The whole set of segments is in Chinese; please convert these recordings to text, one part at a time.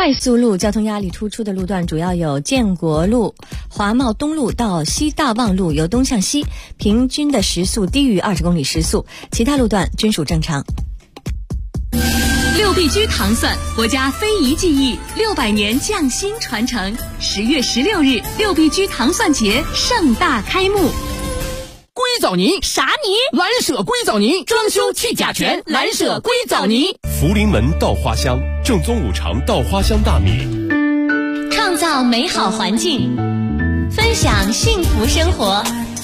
快速路交通压力突出的路段主要有建国路、华贸东路到西大望路由东向西，平均的时速低于20公里时速，其他路段均属正常。 六必居糖蒜，国家非遗技艺600年匠心传承。10月16日，六必居糖蒜节盛大开幕。 硅藻泥啥泥？ 蓝舍硅藻泥，装修去甲醛，蓝舍硅藻泥。 福临门稻花香，正宗五常稻花香大米， 创造美好环境，分享幸福生活。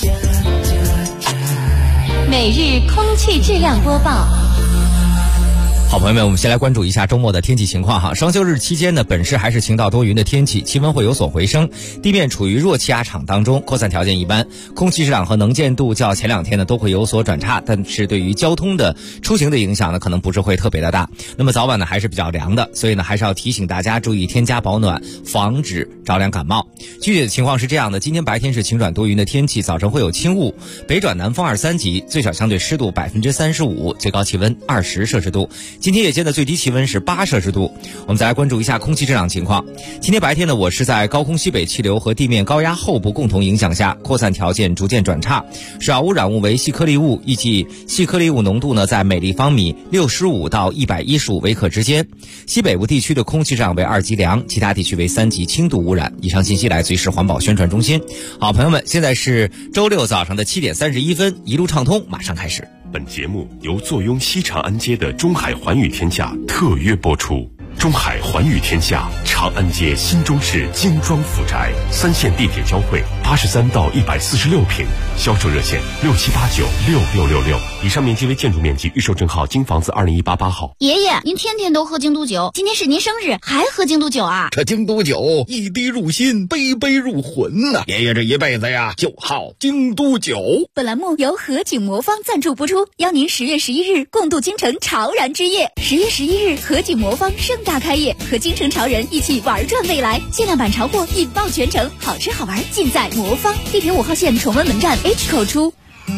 每日空气质量播报。 好朋友们，我们先来关注一下周末的天气情况哈。双休日期间呢，本市还是晴到多云的天气，气温会有所回升，地面处于弱气压场当中，扩散条件一般，空气质量和能见度较前2天呢都会有所转差，但是对于交通的出行的影响呢，可能不是会特别的大。那么早晚呢还是比较凉的，所以呢还是要提醒大家注意添加保暖，防止着凉感冒。具体的情况是这样的，今天白天是晴转多云的天气，早晨会有轻雾，北转南风2、3级，最小相对湿度35%，最高气温20摄氏度。今天夜间的最低气温是8摄氏度。我们再来关注一下空气质量情况。今天白天呢，我是在高空西北气流和地面高压后部共同影响下，扩散条件逐渐转差，首要污染物为细颗粒物，预计细颗粒物浓度呢在每立方米65到115微克之间。西北部地区的空气质量为2级良，其他地区为3级轻度污染。以上信息来自于市环保宣传中心。好，朋友们，现在是周六早上的7点31分，一路畅通马上开始。 本节目由坐拥西长安街的中海环宇天下特约播出。中海环宇天下，长安街新中式精装府宅，3线地铁交汇，83到146平，销售热线67896666。以上面积为建筑面积，预售证号京房子20188号。 爷爷，您天天都喝京都酒，今天是您生日，还喝京都酒啊？ 这京都酒一滴入心，杯杯入魂呐！爷爷这一辈子呀，就好京都酒。 本栏目由和景魔方赞助播出，邀您10月11日共度京城潮燃之夜。10月11日，和景魔方盛大开业，和京城潮人一起玩转未来，限量版潮货引爆全城，好吃好玩尽在魔方。地铁5号线崇文门站 H 口出。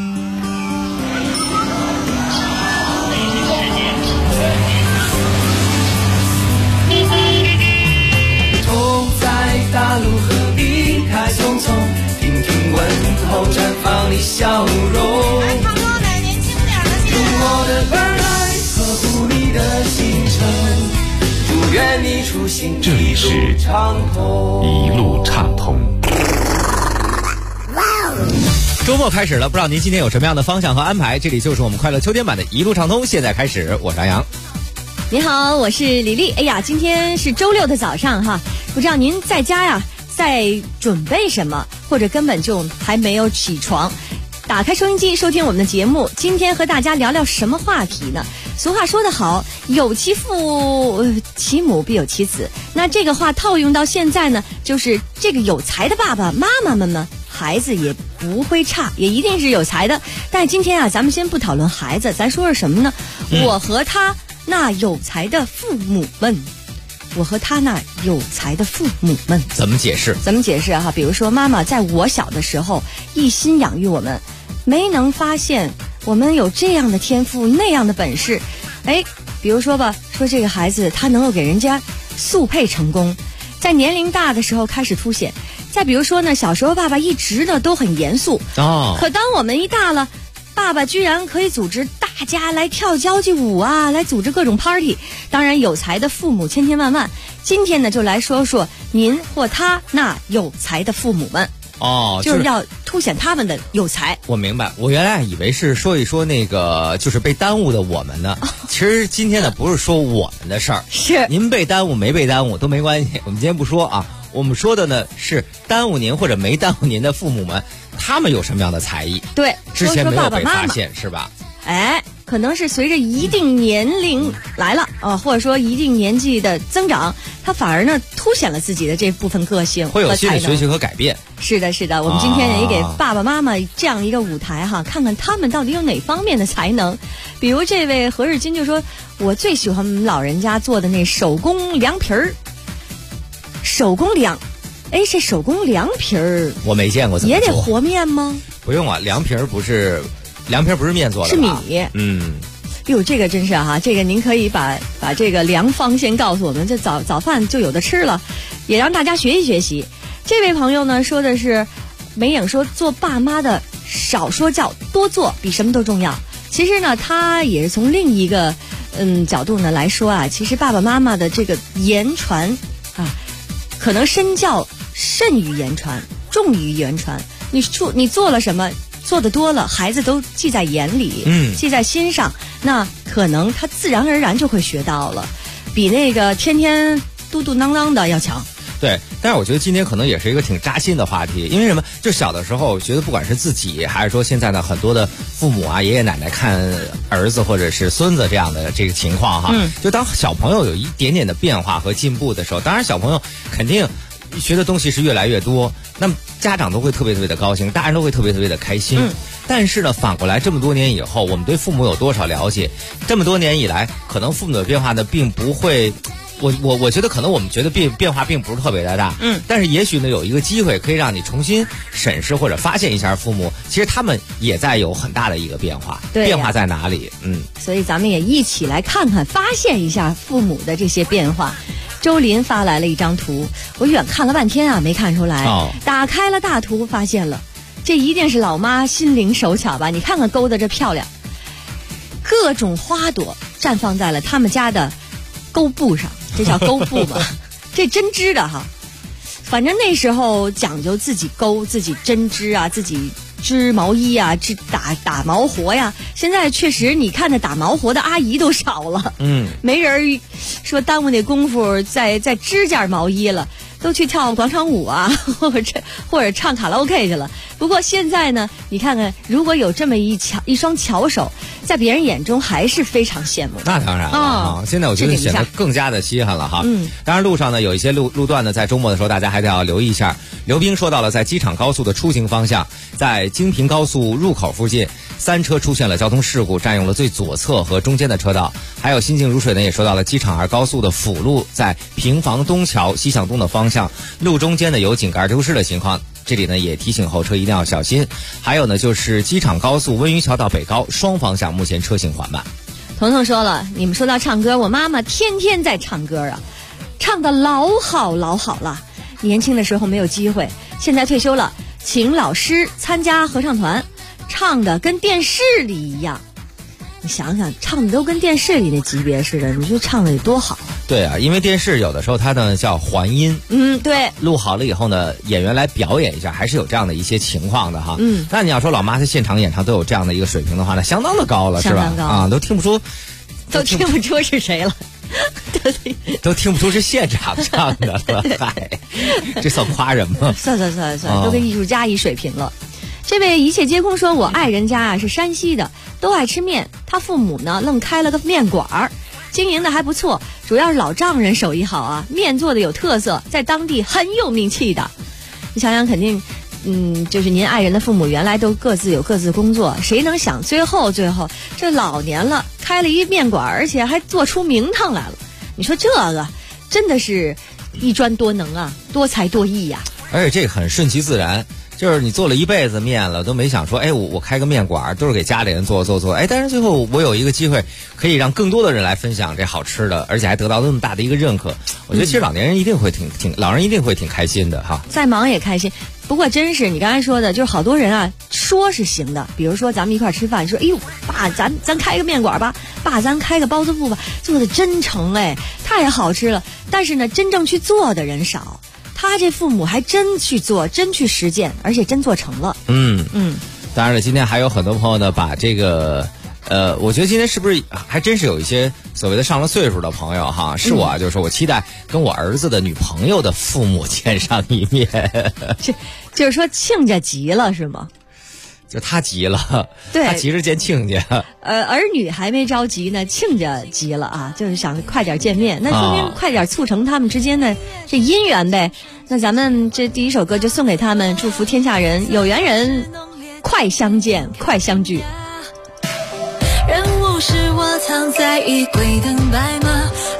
痛在大路何必太匆匆，听听问候绽放你笑容。 差不多的年轻点的先用我的耳来呵护你的行程，祝愿你出行这里是一路畅通。 周末开始了，不知道您今天有什么样的方向和安排？这里就是我们快乐秋天版的一路畅通，现在开始，我是张扬。 你好，我是李丽。哎呀，今天是周六的早上哈，不知道您在家呀在准备什么，或者根本就还没有起床。打开收音机收听我们的节目，今天和大家聊聊什么话题呢？俗话说得好，有其父其母必有其子。那这个话套用到现在呢，就是这个有才的爸爸妈妈们呢，孩子也不会差，也一定是有才的。但今天啊，咱们先不讨论孩子，咱说说什么呢？我和他那有才的父母们。我和他那有才的父母们怎么解释？ 怎么解释啊？比如说，妈妈在我小的时候一心养育我们，没能发现我们有这样的天赋那样的本事。哎，比如说吧，说这个孩子他能够给人家速配成功，在年龄大的时候开始凸显。再比如说呢，小时候爸爸一直呢都很严肃可当我们一大了，爸爸居然可以组织大家来跳交际舞啊，来组织各种 party。 当然有才的父母千千万万，今天呢就来说说您或他那有才的父母们。就是要凸显他们的有才。 我明白，我原来以为是说一说那个就是被耽误的我们呢。其实今天呢不是说我们的事儿， 是您被耽误没被耽误都没关系，我们今天不说啊。我们说的呢是耽误您或者没耽误您的父母们，他们有什么样的才艺？ 对， 之前没有被发现， 说爸爸妈妈是吧？ 哎，可能是随着一定年龄来了或者说一定年纪的增长，他反而呢凸显了自己的这部分个性， 会有新的学习和改变。 是的，是的，我们今天也给爸爸妈妈这样一个舞台哈，看看他们到底有哪方面的才能。比如这位何日金就说，我最喜欢我们老人家做的那手工凉皮儿。手工凉，哎，这手工凉皮儿我没见过，怎么做？ 也得和面吗？ 不用啊，凉皮儿不是面做的吧？ 是米。 哟，这个真是哈，这个您可以把这个良方先告诉我们，这早饭就有的吃了，也让大家学习学习。这位朋友呢说的是，美影说做爸妈的少说教，多做比什么都重要。其实呢，他也是从另一个角度呢来说啊，其实爸爸妈妈的这个言传啊，可能身教甚于言传，重于言传。你做了什么？做的多了，孩子都记在眼里，记在心上，那可能他自然而然就会学到了，比那个天天嘟嘟囔囔的要强。 对，但是我觉得今天可能也是一个挺扎心的话题，因为什么？就小的时候觉得不管是自己，还是说现在呢很多的父母啊、爷爷奶奶看儿子或者是孙子这样的这个情况哈，就当小朋友有一点点的变化和进步的时候，当然小朋友肯定学的东西是越来越多，那么家长都会特别特别的高兴，大人都会特别特别的开心。但是呢，反过来这么多年以后，我们对父母有多少了解？这么多年以来，可能父母的变化呢，并不会。我觉得可能我们觉得变化并不是特别的大，但是也许呢有一个机会可以让你重新审视或者发现一下父母，其实他们也在有很大的一个变化，变化在哪里？ 所以咱们也一起来看看，发现一下父母的这些变化。周林发来了一张图，我远看了半天啊，没看出来。打开了大图，发现了，这一定是老妈心灵手巧吧？你看看勾的这漂亮，各种花朵绽放在了他们家的钩布上，这叫钩布吧？这针织的哈，反正那时候讲究自己钩、自己针织啊，自己织毛衣啊，打毛活呀。现在确实，你看那打毛活的阿姨都少了，没人说耽误那功夫在织件毛衣了，都去跳广场舞啊，或者唱卡拉 OK 去了。不过现在呢，你看看，如果有这么一双巧手，在别人眼中还是非常羡慕的。 那当然了啊，现在我觉得显得更加的稀罕了哈。当然路上呢有一些路段呢，在周末的时候大家还得要留意一下。刘冰说到了，在机场高速的出行方向，在京平高速入口附近，3车出现了交通事故，占用了最左侧和中间的车道。还有心静如水呢也说到了机场2高速的辅路，在平房东桥西向东的方向，路中间呢有井盖丢失的情况。这里呢也提醒后车一定要小心。还有呢就是机场高速温榆桥到北高双方向目前车行缓慢。 彤彤说了，你们说到唱歌，我妈妈天天在唱歌啊，唱得老好了。年轻的时候没有机会，现在退休了，请老师参加合唱团，唱的跟电视里一样。你想想，唱的都跟电视里的级别似的，你说唱的有多好？ 对啊，因为电视有的时候它呢叫还音， 对， 录好了以后呢，演员来表演一下，还是有这样的一些情况的哈。那你要说老妈在现场演唱都有这样的一个水平的话，那相当的高了，是吧？啊，都听不出是谁了。都听不出是现场唱的了，嗨，这算夸人吗？ 算，都跟艺术家一水平了。这位一切皆空说，我爱人家啊是山西的，都爱吃面，他父母呢愣开了个面馆儿，经营的还不错，主要是老丈人手艺好啊，面做的有特色，在当地很有名气的。你想想，肯定就是您爱人的父母原来都各自有各自的工作，谁能想最后这老年了开了一面馆，而且还做出名堂来了。你说这个真的是一专多能啊，多才多艺呀。 而且这个很顺其自然，就是你做了一辈子面了，都没想说，我开个面馆都是给家里人做，但是最后我有一个机会可以让更多的人来分享这好吃的，而且还得到那么大的一个认可。我觉得其实老人一定会挺开心的哈。 再忙也开心。不过真是你刚才说的，就是好多人啊说是行的，比如说咱们一块吃饭，说爸咱开个面馆吧，爸咱开个包子铺吧，做的真诚太好吃了。但是呢，真正去做的人少。他这父母还真去做，真去实践，而且真做成了。 当然了，今天还有很多朋友呢，把这个我觉得今天是不是还真是有一些所谓的上了岁数的朋友哈？是我就是说我期待跟我儿子的女朋友的父母见上一面。 就是说亲家急了是吗？ 就他急了， 对， 他急着见亲家。 儿女还没着急呢，亲家急了啊，就是想快点见面，那说明快点促成他们之间的这姻缘呗。那咱们这第一首歌就送给他们，祝福天下人有缘人快相见，快相聚。 人物是我藏在衣柜等白马，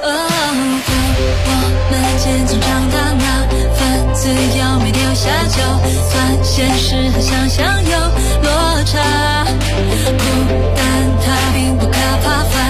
我们渐渐长大，那份自由没留下，就算现实和想象有落差，孤单它并不可怕。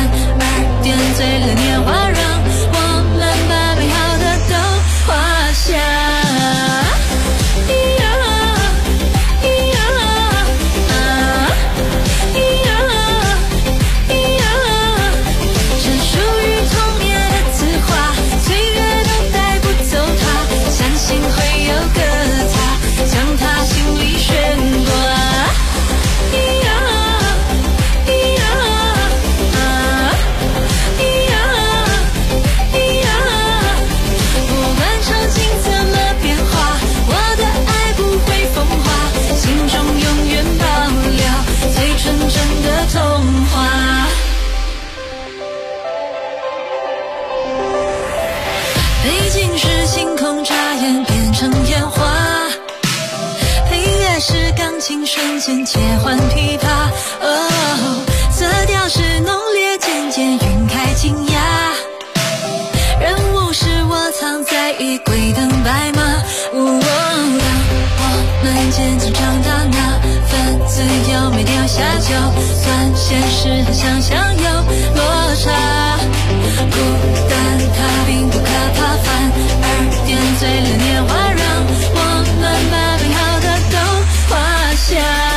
是星空眨眼变成烟花，配乐是钢琴瞬间切换琵琶，色调是浓烈渐渐晕开惊讶，人物是我藏在衣柜等白马，当我们渐渐长大，那份自由没掉下，就算现实和想象有落差，孤单它并不可怕，反而点缀了年华，让我们把美好的都画下。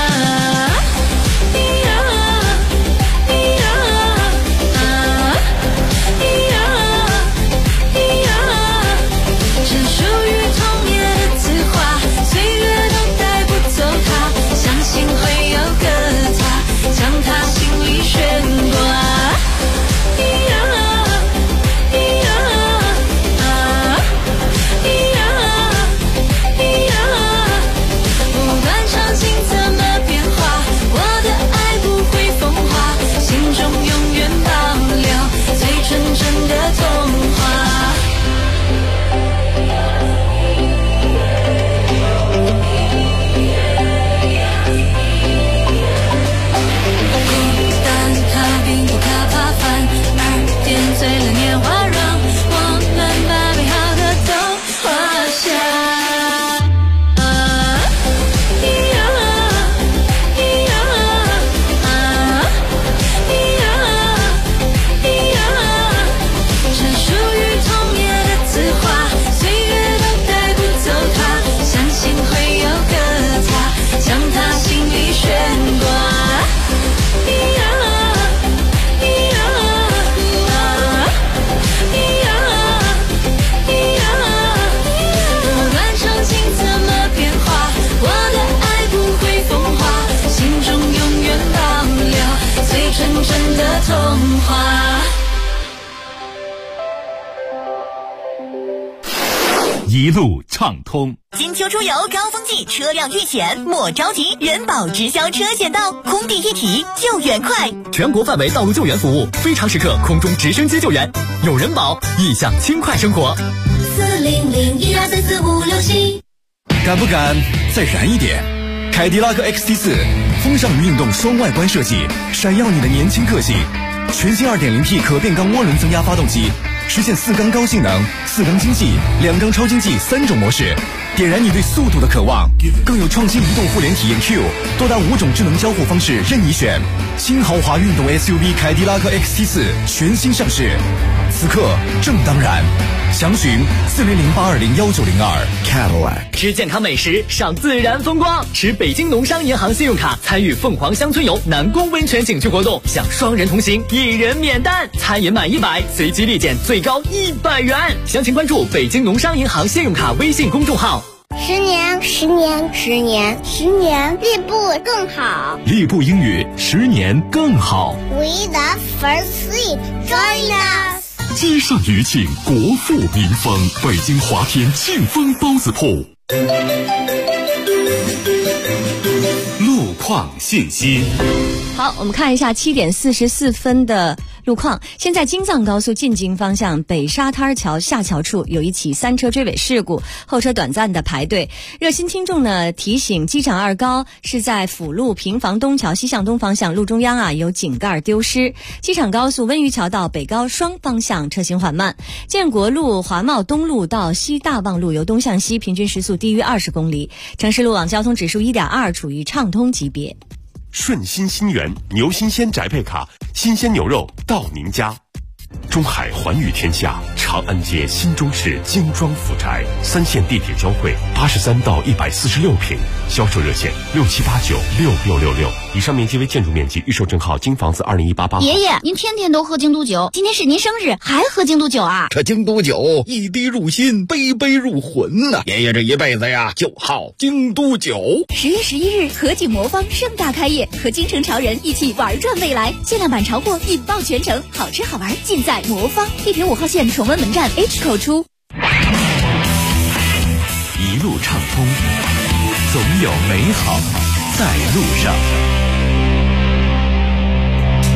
一路畅通。 金秋出游高峰季，车辆遇险莫着急，人保直销车险到，空地一体，救援快。 全国范围道路救援服务，非常时刻空中直升机救援，有人保，意向轻快生活。 40012344567，敢不敢再燃一点？凯迪拉克 XT4 风尚运动双外观设计，闪耀你的年轻个性。全新 2.0T 可变缸涡轮增压发动机，实现4缸高性能、4缸经济、2缸超经济3种模式，点燃你对速度的渴望。更有创新移动互联体验 Q， 多达5种智能交互方式任你选。新豪华运动 SUV 凯迪拉克 XT4 全新上市，此刻正当然。详询4008201902 Cadillac。 吃健康美食，赏自然风光，持北京农商银行信用卡参与凤凰乡村游南宫温泉景区活动，享双人同行，1人免单，餐饮满100随机立减最高100元。详情关注北京农商银行信用卡微信公众号。 10年，立步更好。 立步英语10年更好。 We the first three, join us。 街上余庆，国富民丰，北京华天庆丰包子铺。路况信息。 好，我们看一下7点44分的路况。现在京藏高速进京方向北沙滩桥下桥处有一起3车追尾事故，后车短暂的排队。热心听众呢提醒，机场2高是在辅路平房东桥西向东方向，路中央有井盖丢失。机场高速温榆桥到北高双方向车行缓慢。建国路华贸东路到西大望路由东向西平均时速低于20公里。城市路网交通指数1.2，处于畅通级别。 顺心新源牛新鲜宅配卡，新鲜牛肉到您家。中海环宇天下长安街新中市精装府宅，3线地铁交汇，83到146平，销售热线67896666。以上面积为建筑面积，预售证号京房子20188。 爷爷，您天天都喝京都酒，今天是您生日，还喝京都酒啊？ 这京都酒一滴入心，杯杯入魂呐！爷爷这一辈子呀，就好京都酒。 10月11日，和景魔方盛大开业，和京城潮人一起玩转未来，限量版潮货引爆全城，好吃好玩尽在魔方。地铁5号线崇文门站 H 口出。 一路畅通，总有美好在路上。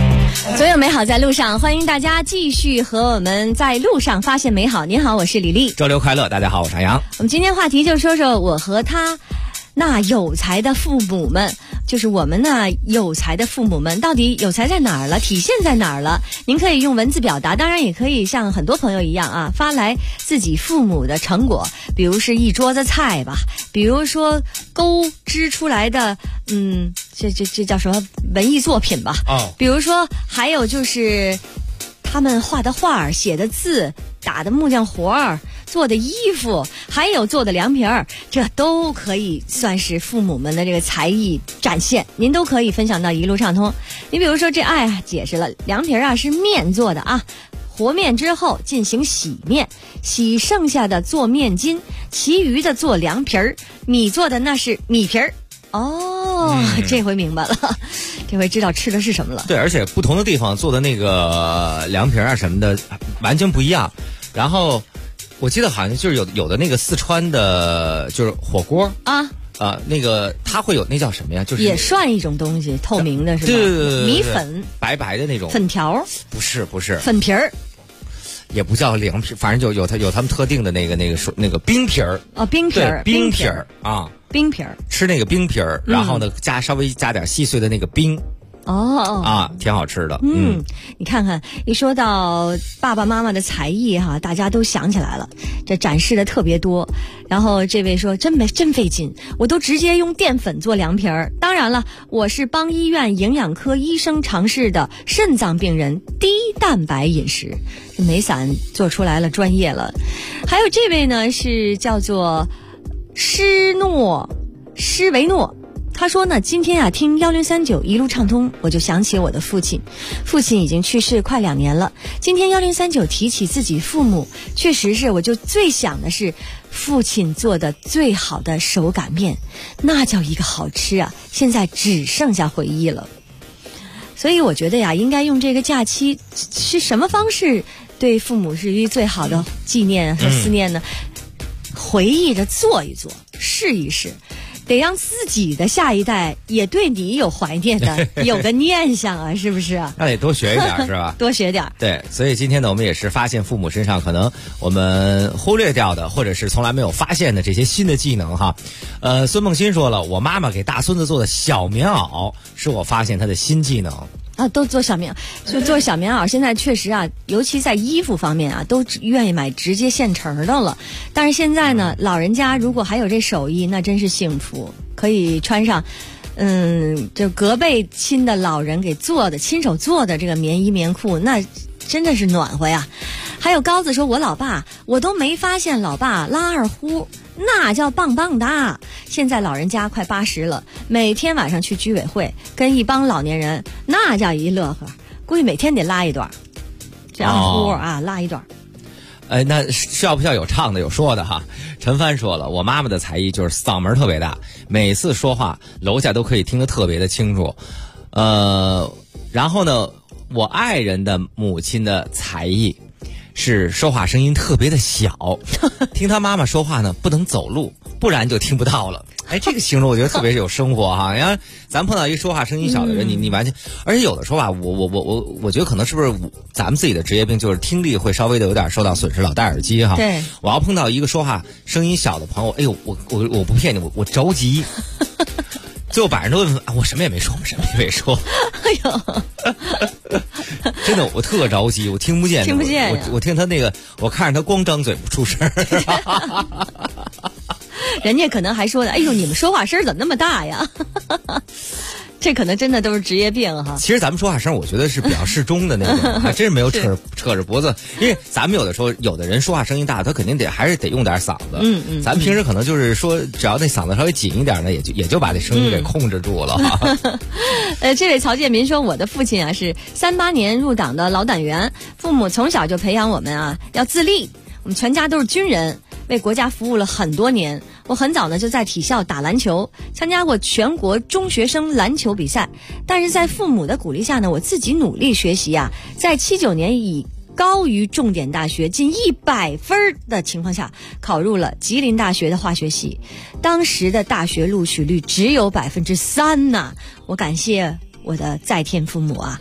所有美好在路上，欢迎大家继续和我们在路上发现美好。您好，我是李丽。 周六快乐，大家好，我是杨洋。 我们今天话题就说说我和他那有才的父母们，就是我们那有才的父母们到底有才在哪儿了，体现在哪儿了。您可以用文字表达，当然也可以像很多朋友一样啊，发来自己父母的成果，比如是一桌子菜吧，比如说勾织出来的这叫什么文艺作品吧，比如说还有就是他们画的画、写的字、打的木匠活儿、做的衣服，还有做的凉皮儿，这都可以算是父母们的这个才艺展现，您都可以分享到一路畅通。你比如说这解释了，凉皮儿啊是面做的啊，和面之后进行洗面，洗剩下的做面筋，其余的做凉皮儿，米做的那是米皮儿。这回明白了，这回知道吃的是什么了。 对，而且不同的地方做的那个凉皮啊什么的完全不一样。然后我记得好像就是有的那个四川的就是火锅啊，那个它会有那叫什么呀？就是也算一种东西，透明的是吧？ 对， 米粉， 白白的那种粉条， 不是粉皮儿。 也不叫凉皮，反正就有他们特定的那个冰皮儿冰皮儿， 冰皮儿啊， 冰皮儿， 吃那个冰皮儿，然后呢稍微加点细碎的那个冰。挺好吃的。 你看看，一说到爸爸妈妈的才艺哈，大家都想起来了，这展示的特别多。然后这位说真费劲，我都直接用淀粉做凉皮儿。当然了，我是帮医院营养科医生尝试的肾脏病人低蛋白饮食，这梅伞做出来了，专业了。还有这位呢是叫做施维诺。他说呢，今天啊听1039一路畅通，我就想起我的父亲已经去世快2年了。今天1039提起自己父母，确实是我就最想的是父亲做的最好的手擀面，那叫一个好吃啊！现在只剩下回忆了。所以我觉得呀，应该用这个假期是什么方式对父母是最好的纪念和思念呢？回忆着做一做，试一试。得让自己的下一代也对你有怀念的，有个念想啊，是不是啊？ 那得多学一点，是吧？ 多学点。 对，所以今天呢，我们也是发现父母身上可能我们忽略掉的，或者是从来没有发现的这些新的技能哈。孙梦欣说了，我妈妈给大孙子做的小棉袄，是我发现他的新技能。 都做小棉袄，就做小棉袄。现在确实啊，尤其在衣服方面啊，都愿意买直接现成的了。但是现在呢，老人家如果还有这手艺，那真是幸福，可以穿上，就隔辈亲的老人给做的、亲手做的这个棉衣棉裤，那真的是暖和呀。还有高子说，我老爸，我都没发现老爸拉二胡，那叫棒棒哒。现在老人家快80了，每天晚上去居委会跟一帮老年人，那叫一乐呵，估计每天得拉一段，这二胡拉一段。 那需要不需要有唱的有说的哈？陈帆说了，我妈妈的才艺就是嗓门特别大，每次说话楼下都可以听得特别的清楚。然后呢，我爱人的母亲的才艺是说话声音特别的小，听他妈妈说话呢不能走路，不然就听不到了。这个形容我觉得特别是有生活哈。然后咱碰到一说话声音小的人，你完全，而且有的时候吧，我觉得可能是不是咱们自己的职业病，就是听力会稍微的有点受到损失，老戴耳机哈。 对， 我要碰到一个说话声音小的朋友，我不骗你，我着急。最后把人都问我什么也没说，真的我特着急，我听不见，我听他那个，我看着他光张嘴不出声。 人家可能还说的，你们说话声怎么那么大呀？这可能真的都是职业病哈。 其实咱们说话声，我觉得是比较适中的那种，还真是没有扯着脖子。因为咱们有的时候，有的人说话声音大，他肯定还是得用点嗓子。咱们平时可能就是说，只要那嗓子稍微紧一点呢，也就把这声音给控制住了哈。 这位曹建民说，我的父亲啊是38年入党的老党员，父母从小就培养我们啊要自立，我们全家都是军人。为国家服务了很多年，我很早呢就在体校打篮球，参加过全国中学生篮球比赛。但是在父母的鼓励下呢，我自己努力学习啊，在79年以高于重点大学近100分的情况下，考入了吉林大学的化学系。当时的大学录取率只有3%呐，我感谢我的在天父母啊。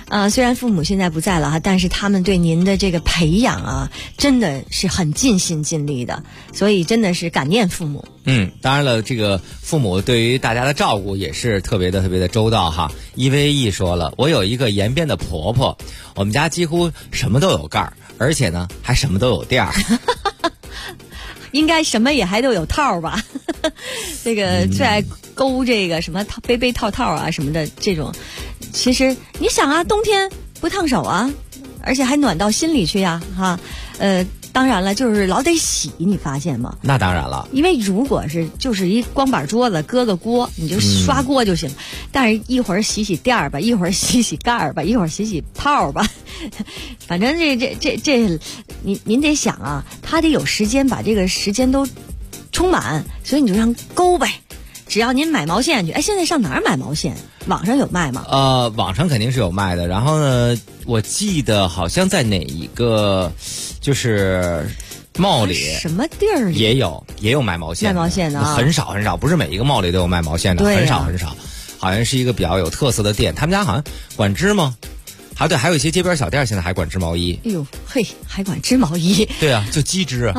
虽然父母现在不在了哈，但是他们对您的这个培养啊，真的是很尽心尽力的，所以真的是感念父母。 当然了，这个父母对于大家的照顾也是特别的周到哈。EVE 说了，我有一个延边的婆婆，我们家几乎什么都有盖儿，而且呢还什么都有垫儿。 应该什么也还都有套吧。这个最爱勾这个什么杯套啊什么的这种，其实你想啊，冬天不烫手啊，而且还暖到心里去呀哈。当然了，就是老得洗，你发现吗？ 那当然了， 因为如果是就是一光板桌子搁个锅，你就刷锅就行。但是一会儿洗垫儿吧，一会儿洗盖儿吧，一会儿洗泡吧，反正这您得想啊，他得有时间把这个时间都充满，所以你就让勾呗。只要您买毛线去，现在上哪儿买毛线？网上有卖吗？ 网上肯定是有卖的。然后呢，我记得好像在哪一个就是帽里什么地儿也有卖毛线的啊，很少，不是每一个帽里都有卖毛线的，很少，好像是一个比较有特色的店。他们家好像管织吗？还有一些街边小店现在还管织毛衣。 哎呦嘿，还管织毛衣？ 对啊，就机织。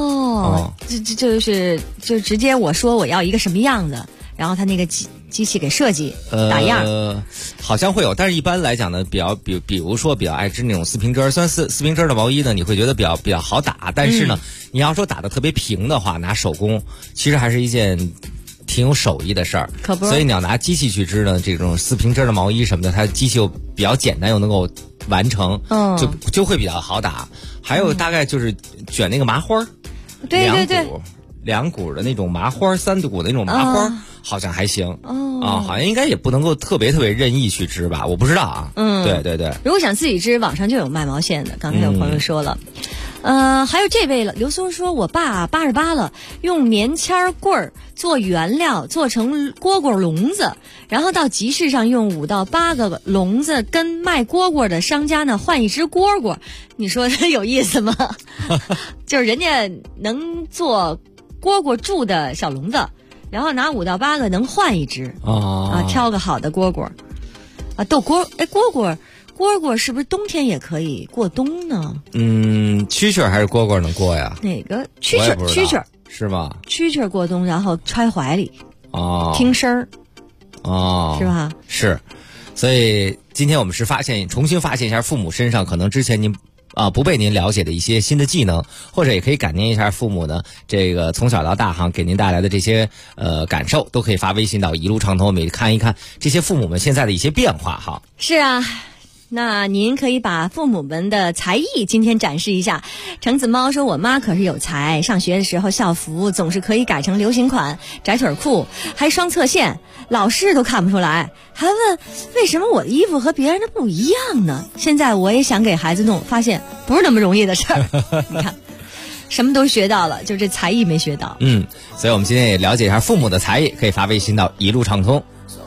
就直接我说我要一个什么样子，然后他那个机器给设计打样。 好像会有，但是一般来讲呢，比如说比较爱织那种丝平针，虽然丝平针的毛衣呢，你会觉得比较好打，但是呢，你要说打得特别平的话，拿手工其实还是一件挺有手艺的事儿。 可不， 所以你要拿机器去织呢，这种丝平针的毛衣什么的，它机器又比较简单，又能够完成，就会比较好打。还有大概就是卷那个麻花， 对， 两股的那种麻花，3股的那种麻花，好像还行。好像应该也不能够特别任意去织吧，我不知道啊。对。 如果想自己织，网上就有卖毛线的。刚才有朋友说了，还有这位了，刘松说，我爸88了，用棉签棍儿做原料，做成蝈蝈笼子，然后到集市上用5到8个笼子跟卖蝈蝈的商家呢换一只蝈蝈。你说有意思吗？就是人家能做蝈蝈住的小笼子，然后拿5到8个能换一只挑个好的蝈蝈啊，斗蝈。蝈蝈是不是冬天也可以过冬呢？ 蛐蛐还是蝈蝈能过呀？ 哪个蛐蛐是吗？ 蛐蛐过冬，然后揣怀里听声儿是吧？ 是，所以今天我们是重新发现一下父母身上可能之前您不被您了解的一些新的技能，或者也可以感念一下父母呢，这个从小到大给您带来的这些感受，都可以发微信到一路畅通，我们也看一看这些父母们现在的一些变化哈。 是啊，那您可以把父母们的才艺今天展示一下。橙子猫说，我妈可是有才，上学的时候校服总是可以改成流行款窄腿裤，还双侧线，老师都看不出来，还问为什么我的衣服和别人的不一样呢？现在我也想给孩子弄，发现不是那么容易的事儿。你看什么都学到了，就这才艺没学到。 所以我们今天也了解一下父母的才艺，可以发微信到一路畅通。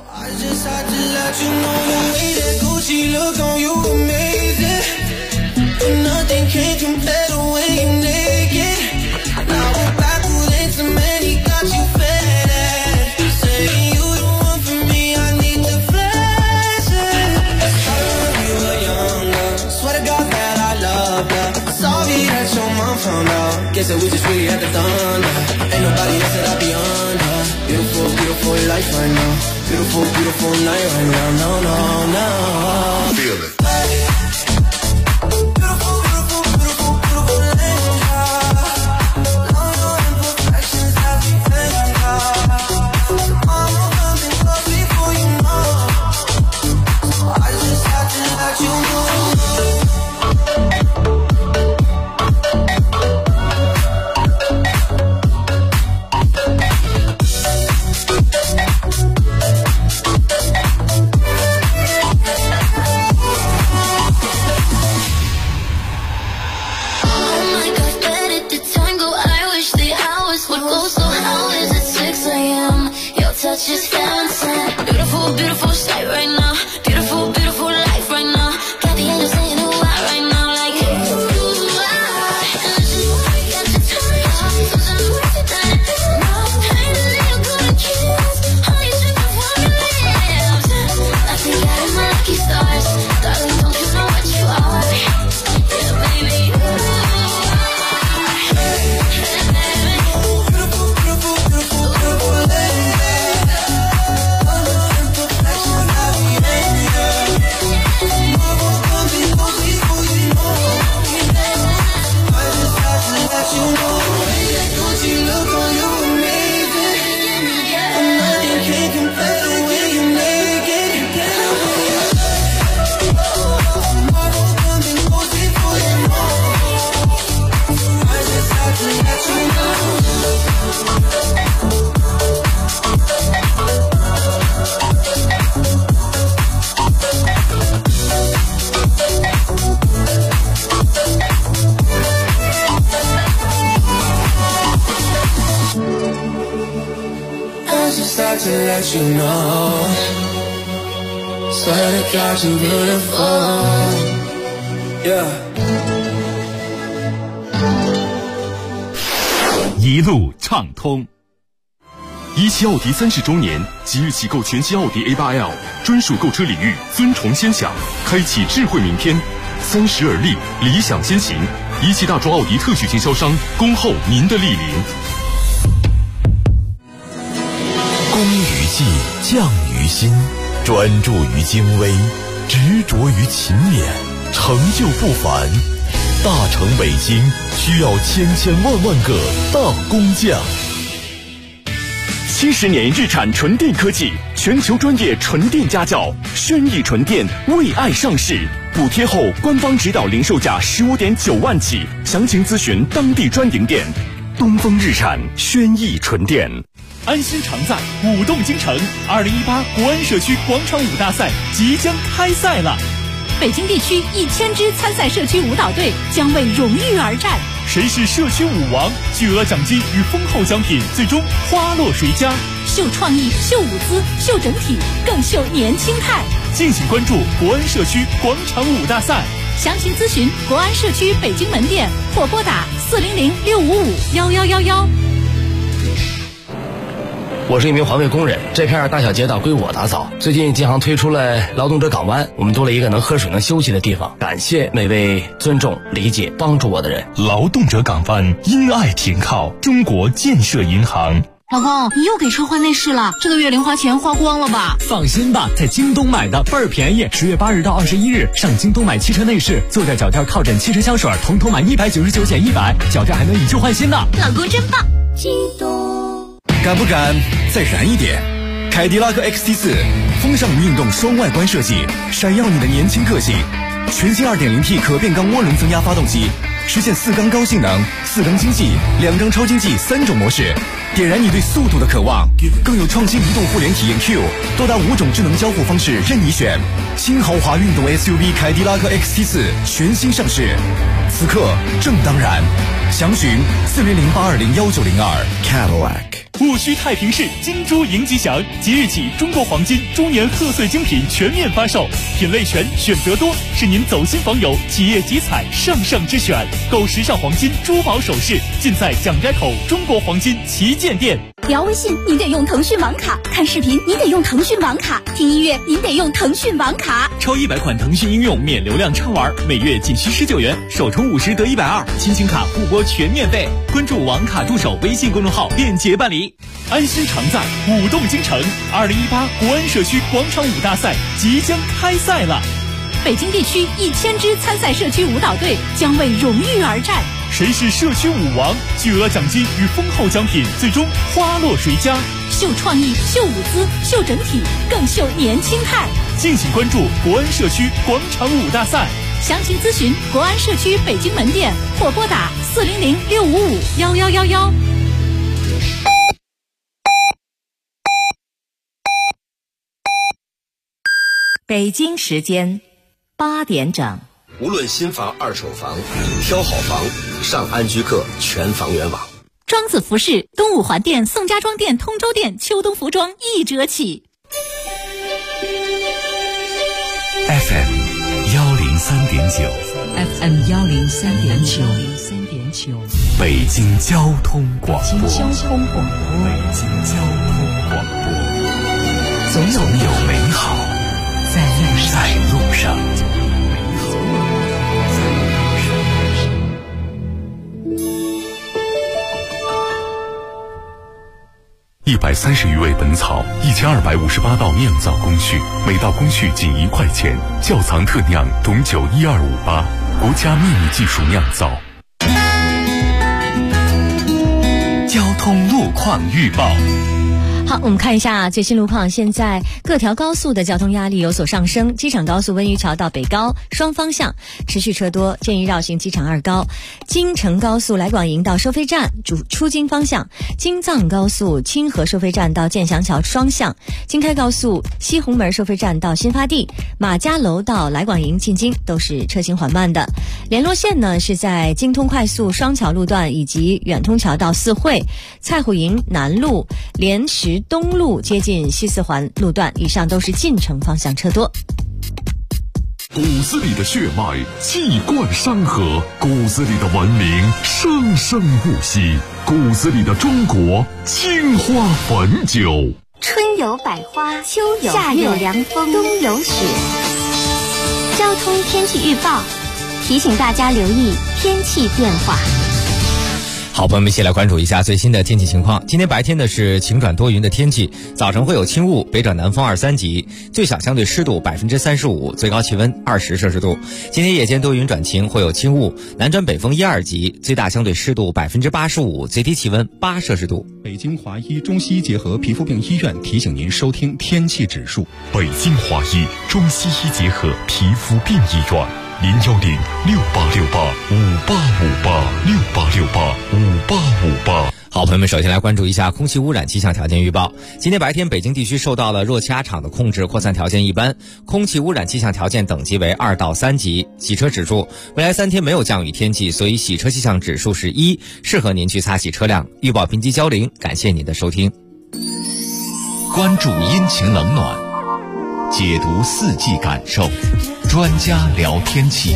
Look on you amazing, nothing can compare the way you naked. Now we're back with it, so many got you fed. Saying you the one for me, I need the flashing. I remember you were younger, swear to God that I loved her. Sorry that your mom found out, guess that we just really had the thunder. Ain't nobody else that I be under. Beautiful, beautiful life right now. Beautiful, beautiful night right now. No, no, no. Feel it. Beautiful, beautiful, beautiful, beautiful night. Long your imperfections have me thinking I'm something close before you know. So I just have to let you know. Touch is heaven sent. Beautiful, beautiful sight right now. Beautiful, beautiful life right now. Got the angels saying ooh right now, like ooh and I just wanna get to touch. Something worth it that it is. Ain't a little good kiss. All you dream of what you live. I think I am my lucky stars, darling. To let you know, swear to God you're beautiful, yeah. 一路畅通。17奥迪30周年，即日起购全新奥迪 A8L 专属购车领域尊崇先享，开启智慧明天，30而立，理想先行。17大众奥迪特许经销商，恭候您的莅临。 工于技，匠于心，专注于精微，执着于勤勉，成就不凡。大成北京需要千千万万个大工匠。 70年日产纯电科技，全球专业纯电家教，轩逸纯电为爱上市，补贴后官方指导零售价15.9万起，详情咨询当地专营店。东风日产轩逸纯电。 安心常在，舞动京城，2018国安社区广场舞大赛即将开赛了。 北京地区1000支参赛社区舞蹈队将为荣誉而战。 谁是社区舞王？巨额奖金与丰厚奖品，最终花落谁家？ 秀创意，秀舞姿，秀整体，更秀年轻态。 敬请关注国安社区广场舞大赛， 详情咨询国安社区北京门店或拨打400-655-1111。 我是一名环卫工人，这片大小街道归我打扫。最近京杭推出了劳动者港湾，我们多了一个能喝水能休息的地方。感谢每位尊重、理解、帮助我的人。 劳动者港湾，因爱停靠，中国建设银行。 老公，你又给车换内饰了，这个月零花钱花光了吧？ 放心吧，在京东买的倍儿便宜。10月8日到21日，上京东买汽车内饰，坐垫、脚垫、靠枕、汽车香水，统统满199减100，脚垫还能以旧换新呢。 老公真棒！ 京东。 敢不敢再燃一点？凯迪拉克 XT4 风尚与运动双外观设计，闪耀你的年轻个性。全新 2.0T 可变缸涡轮增压发动机，实现4缸高性能、4缸经济、2缸超经济3种模式，点燃你对速度的渴望。更有创新移动互联体验 Q， 多达5种智能交互方式任你选。新豪华运动 SUV 凯迪拉克 XT4 全新上市，此刻正当然。详询400-820-1902 Cadillac。 戊戌太平市金猪迎吉祥，即日起中国黄金猪年贺岁精品全面发售，品类全，选择多，是您走亲访友、企业集采上上之选。购时尚黄金珠宝首饰，尽在蒋家口中国黄金旗舰店。 聊微信您得用腾讯网卡，看视频您得用腾讯网卡，听音乐您得用腾讯网卡。 超100款腾讯应用免流量畅玩，每月仅需19元，首充50得120，亲情卡互拨全免费。关注网卡助手微信公众号便捷办理。安心常在，舞动京城，2018国安社区广场舞大赛即将开赛了。 北京地区1000支参赛社区舞蹈队将为荣誉而战。 谁是社区舞王？巨额奖金与丰厚奖品，最终花落谁家？ 秀创意，秀舞姿，秀整体，更秀年轻态。 敬请关注国安社区广场舞大赛， 详情咨询国安社区北京门店或拨打400-655-1111。 北京时间8点整。 无论新房二手房，挑好房上安居客全房源网。 庄子服饰东五环店、宋家庄店、通州店秋冬服装1折起。 FM 103.9 FM 103.9 北京交通广播。 北京交通广播。 北京交通广播。 总有美好在路上。130余味本草，1258道酿造工序，每道工序仅1块钱。窖藏特酿董酒12588，国家秘密技术酿造。交通路况预报。 好，我们看一下最新路况。现在各条高速的交通压力有所上升，机场高速温榆桥到北高双方向持续车多，建议绕行机场二高。京承高速来广营到收费站出京方向，京藏高速清河收费站到建祥桥双向，京开高速西红门收费站到新发地，马家楼到来广营进京都是车行缓慢的。联络线呢是在京通快速双桥路段以及远通桥到四惠、蔡虎营南路、莲石东路接近西四环路段，以上都是进城方向车多。 骨子里的血脉气贯山河，骨子里的文明生生不息，骨子里的中国青花汾酒。 春有百花，秋有夏有凉风，冬有雪。交通天气预报提醒大家留意天气变化。 好，朋友们，一起来关注一下最新的天气情况。今天白天呢是晴转多云的天气，早晨会有轻雾，北转南风2、3级，最小相对湿度35%，最高气温20摄氏度。今天夜间多云转晴，会有轻雾，南转北风1、2级，最大相对湿度85%，最低气温8摄氏度。 北京华医中西医结合皮肤病医院提醒您收听天气指数。 北京华医中西医结合皮肤病医院。0106868585858 好，朋友们，首先来关注一下空气污染气象条件预报。今天白天北京地区受到了弱气压场的控制，扩散条件一般，空气污染气象条件等级为2到3级。洗车指数，未来3天没有降雨天气，所以洗车气象指数是1，适合您去擦洗车辆。预报评级交0，感谢您的收听。 关注阴晴冷暖，解读四季感受，专家聊天气。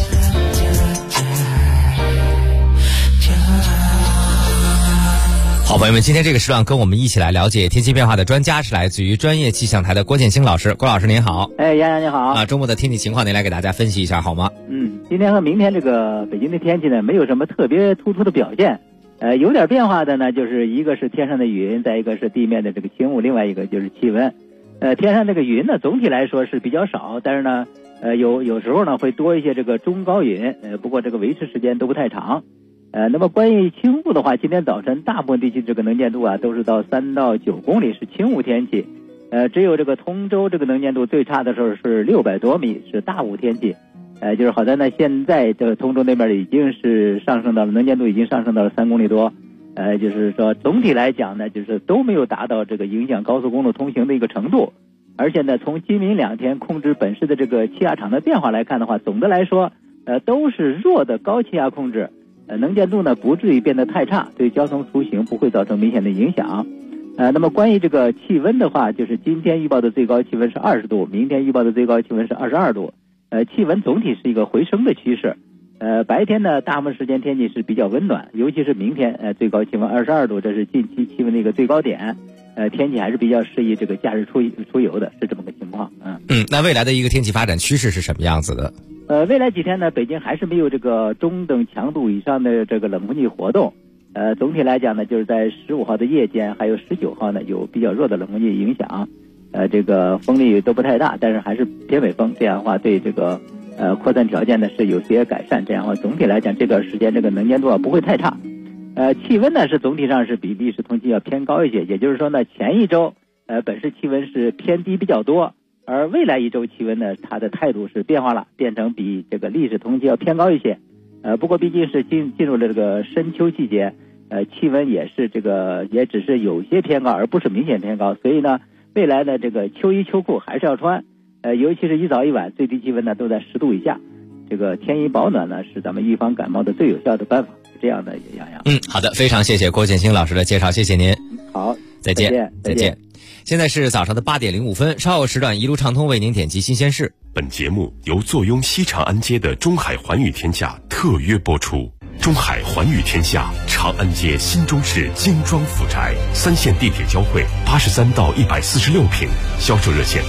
好，朋友们，今天这个时段跟我们一起来了解天气变化的专家是来自于专业气象台的郭建兴老师。郭老师您好。 杨洋你好。 周末的天气情况您来给大家分析一下好吗？ 今天和明天这个北京的天气呢，没有什么特别突出的表现。有点变化的呢，就是一个是天上的云，再一个是地面的这个轻雾，另外一个就是气温。天上这个云呢，总体来说是比较少，但是呢，有时候呢会多一些这个中高云，不过这个维持时间都不太长。那么关于轻雾的话，今天早晨大部分地区这个能见度啊都是到3到9公里，是轻雾天气。只有这个通州这个能见度最差的时候是600多米，是大雾天气。就是好在呢，现在这个通州那边已经是上升到了能见度已经上升到了3公里多。就是说总体来讲呢，就是都没有达到这个影响高速公路通行的一个程度。而且呢，从今明2天控制本市的这个气压场的变化来看的话，总的来说都是弱的高气压控制。能见度呢不至于变得太差，对交通出行不会造成明显的影响。那么关于这个气温的话，就是今天预报的最高气温是20度，明天预报的最高气温是22度。气温总体是一个回升的趋势。白天呢大部分时间天气是比较温暖，尤其是明天最高气温22度，这是近期气温的一个最高点。天气还是比较适宜这个假日出游的，是这么个情况。 那未来的一个天气发展趋势是什么样子的？ 未来几天呢，北京还是没有这个中等强度以上的这个冷空气活动。总体来讲呢，就是在15号的夜间，还有19号呢，有比较弱的冷空气影响。这个风力都不太大，但是还是偏北风，这样的话对这个扩散条件呢是有些改善。这样的话，总体来讲这段时间这个能见度不会太差。气温呢是总体上是比历史同期要偏高一些，也就是说呢，前一周本市气温是偏低比较多。而未来一周气温呢，它的态度是变化了，变成比这个历史同期要偏高一些。不过毕竟是进入了这个深秋季节，气温也是这个也只是有些偏高，而不是明显偏高。所以呢，未来的这个秋衣秋裤还是要穿，尤其是一早一晚，最低气温呢都在10度以下。这个添衣保暖呢，是咱们预防感冒的最有效的办法。是这样的，杨洋。 好的，非常谢谢郭建兴老师的介绍，谢谢您。 好， 再见。现在是早上的8点05分，稍后时段一路畅通为您点击新鲜事。 本节目由坐拥西长安街的中海环宇天下特约播出。中海环宇天下长安街新中式精装府宅，3线地铁交汇，83到146平，销售热线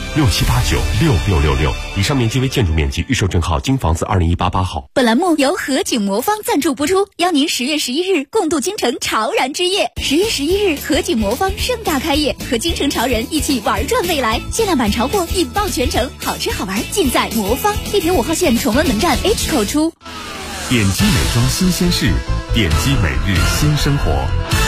67896666。以上面积为建筑面积，预售证号京房子20188号。 本栏目由和景魔方赞助播出，邀您10月11日共度京城潮燃之夜。10月11日，和景魔方盛大开业，和京城潮人一起玩转未来。限量版潮货引爆全城，好吃好玩尽在魔方。地铁5号线崇文门站 H 口出。 点击美妆新鲜事，点击每日新生活。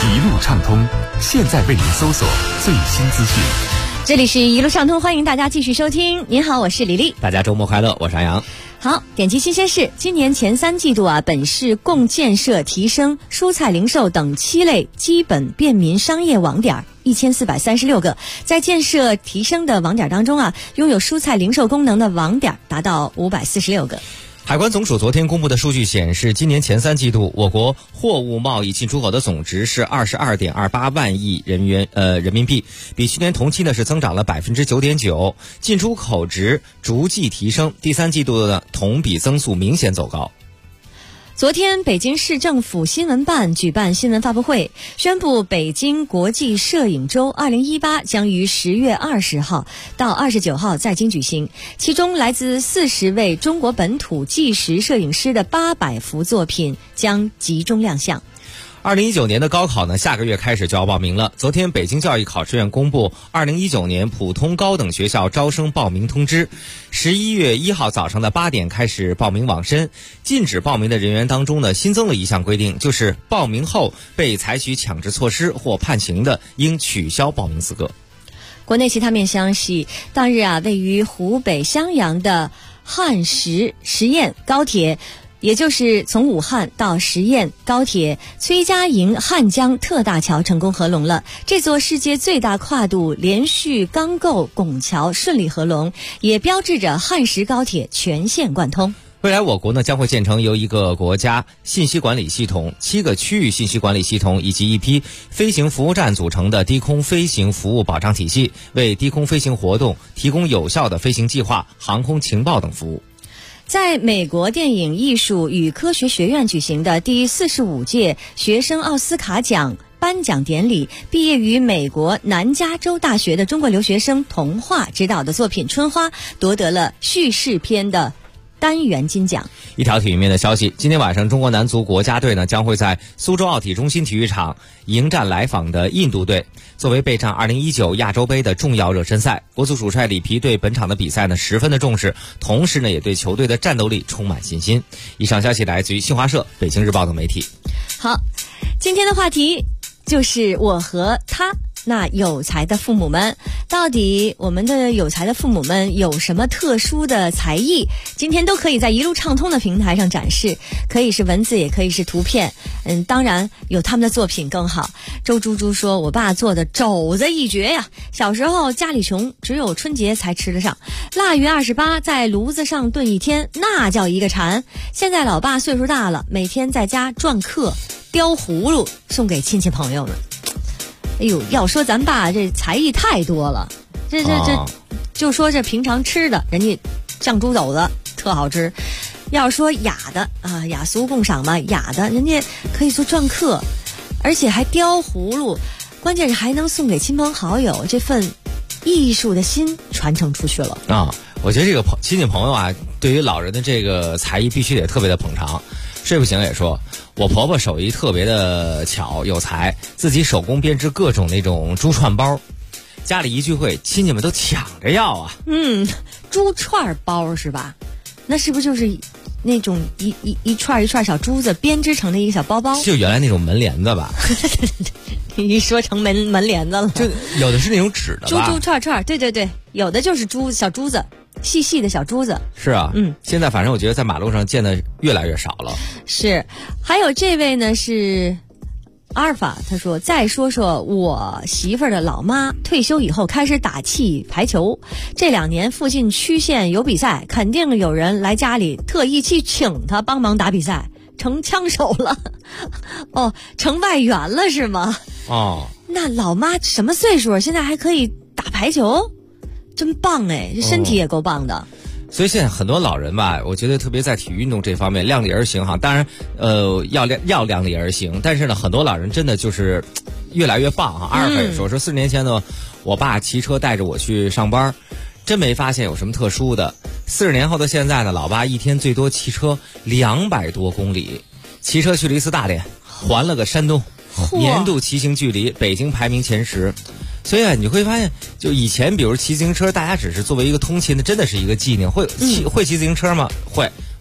一路畅通，现在为您搜索最新资讯。 这里是一路畅通，欢迎大家继续收听。您好，我是李丽。 大家周末快乐，我是安阳。 好，点击新鲜事，今年前3季度本市共建设提升蔬菜零售等7类基本便民商业网点1436个，在建设提升的网点当中拥有蔬菜零售功能的网点达到546个。 海关总署昨天公布的数据显示，今年前3季度，我国货物贸易进出口的总值是22.28万亿人民币，比去年同期呢是增长了9.9%，进出口值逐季提升。第3季度的同比增速明显走高。 昨天，北京市政府新闻办举办新闻发布会，宣布北京国际摄影周2018将于10月20号到29号在京举行，其中来自40位中国本土纪实摄影师的800幅作品将集中亮相。 2019年的高考呢，下个月开始就要报名了。昨天，北京教育考试院公布2019年普通高等学校招生报名通知，11月1号早上的8点开始报名网申。禁止报名的人员当中呢，新增了一项规定，就是报名后被采取强制措施或判刑的，应取消报名资格。 国内其他面消息，当日位于湖北襄阳的汉石堰高铁，也就是从武汉到十堰高铁崔家营汉江特大桥成功合龙了。这座世界最大跨度连续钢构拱桥顺利合龙，也标志着汉石高铁全线贯通。 未来我国呢将会建成由一个国家信息管理系统、7个区域信息管理系统以及一批飞行服务站组成的低空飞行服务保障体系，为低空飞行活动提供有效的飞行计划、航空情报等服务。 在美国电影艺术与科学学院举行的第45届学生奥斯卡奖颁奖典礼，毕业于美国南加州大学的中国留学生童话执导的作品《春花》夺得了叙事片的单元金奖。 一条体育面的消息，今天晚上中国男足国家队呢将会在苏州奥体中心体育场迎战来访的印度队，作为备战2019亚洲杯的重要热身赛。国足主帅里皮对本场的比赛呢十分的重视，同时呢也对球队的战斗力充满信心。以上消息来自于新华社、北京日报等媒体。 好，今天的话题就是我和他。那有才的父母们，到底我们的有才的父母们有什么特殊的才艺？今天都可以在一路畅通的平台上展示，可以是文字，也可以是图片。当然有他们的作品更好。周猪猪说，我爸做的肘子一绝呀，小时候家里穷，只有春节才吃得上。腊月28在炉子上炖一天，那叫一个馋。现在老爸岁数大了，每天在家篆刻、雕葫芦，送给亲戚朋友们。哎呦，要说咱爸这才艺太多了，这就说这平常吃的，人家酱猪肘子特好吃。要说雅的雅俗共赏嘛，雅的人家可以做篆刻，而且还雕葫芦，关键是还能送给亲朋好友，这份艺术的心传承出去了我觉得这个亲戚朋友对于老人的这个才艺必须得特别的捧场。睡不醒也说，我婆婆手艺特别的巧有才，自己手工编织各种那种珠串包，家里一聚会亲戚们都抢着要啊。 珠串包是吧？那是不是就是那种一串一串小珠子编织成的一个小包包？ 就原来那种门帘子吧。 一说成门帘子了， 就有的是那种纸的吧， 珠串，对，有的就是小珠子，细细的小珠子。 是啊，现在反正我觉得在马路上见的越来越少了。 是，还有这位呢是阿尔法，他说再说说我媳妇儿的老妈，退休以后开始打气排球，这2年附近区县有比赛，肯定有人来家里特意去请他帮忙打比赛，成枪手了。成外援了是吗？那老妈什么岁数现在还可以打排球，真棒哎，这身体也够棒的。 所以现在很多老人吧，我觉得特别在体育运动这方面量力而行当然要量力而行，但是呢很多老人真的就是越来越棒阿尔法也说4年前呢，我爸骑车带着我去上班，真没发现有什么特殊的。40年后的现在呢，老爸一天最多骑车200多公里，骑车去了一次大连，环了个山东，年度骑行距离北京排名前10。所以你会发现，就以前比如骑自行车，大家只是作为一个通勤的，真的是一个技能。会骑自行车吗？会。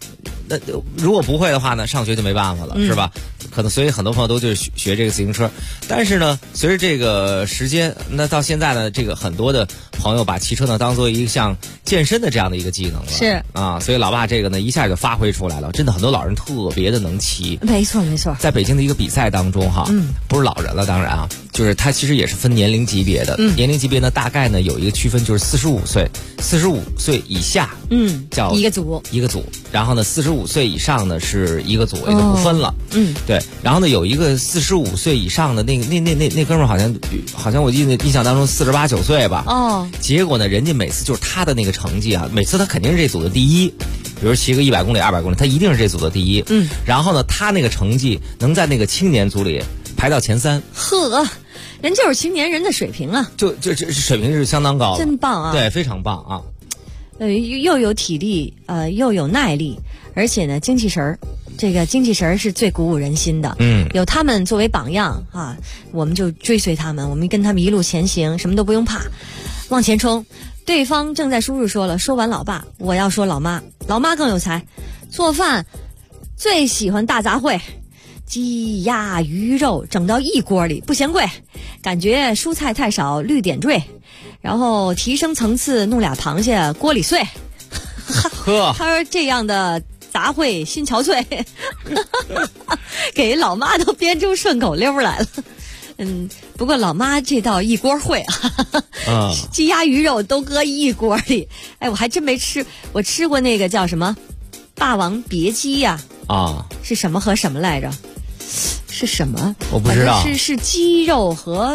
那如果不会的话呢，上学就没办法了，是吧？可能所以很多朋友都就是学这个自行车，但是呢，随着这个时间，那到现在呢，这个很多的朋友把骑车呢当做一项健身的这样的一个技能了， 是啊，所以老爸这个呢一下就发挥出来了，真的很多老人特别的能骑， 没错没错。 在北京的一个比赛当中哈，不是老人了，当然啊，就是他其实也是分年龄级别的，年龄级别呢大概呢有一个区分，就是45岁以下，叫一个组，然后呢45岁以上呢是一个组，也就不分了，对，然后呢有一个45岁以上的那哥们儿好像我印象当中48、9岁吧，结果呢人家每次就是他的那个成绩啊，每次他肯定是这组的第一，比如骑个100公里、200公里，他一定是这组的第一，然后呢他那个成绩能在那个青年组里排到前3， 呵，人就是青年人的水平啊， 就水平是相当高， 真棒啊， 对，非常棒啊， 又有体力，又有耐力，而且呢精气神儿。这个精气神是最鼓舞人心的，有他们作为榜样啊，我们就追随他们，我们跟他们一路前行，什么都不用怕，往前冲。对方正在输入说了，说完老爸，我要说老妈，老妈更有才，做饭最喜欢大杂烩，鸡鸭鱼肉整到一锅里不嫌贵，感觉蔬菜太少绿点缀，然后提升层次弄俩螃蟹锅里碎，呵，他说这样的杂烩心憔悴，给老妈都编出顺口溜来了。不过老妈这道一锅烩啊，鸡鸭鱼肉都搁一锅里。哎，我还真没吃，我吃过那个叫什么霸王别姬呀，是什么和什么来着？是什么？ 我不知道。 是鸡肉和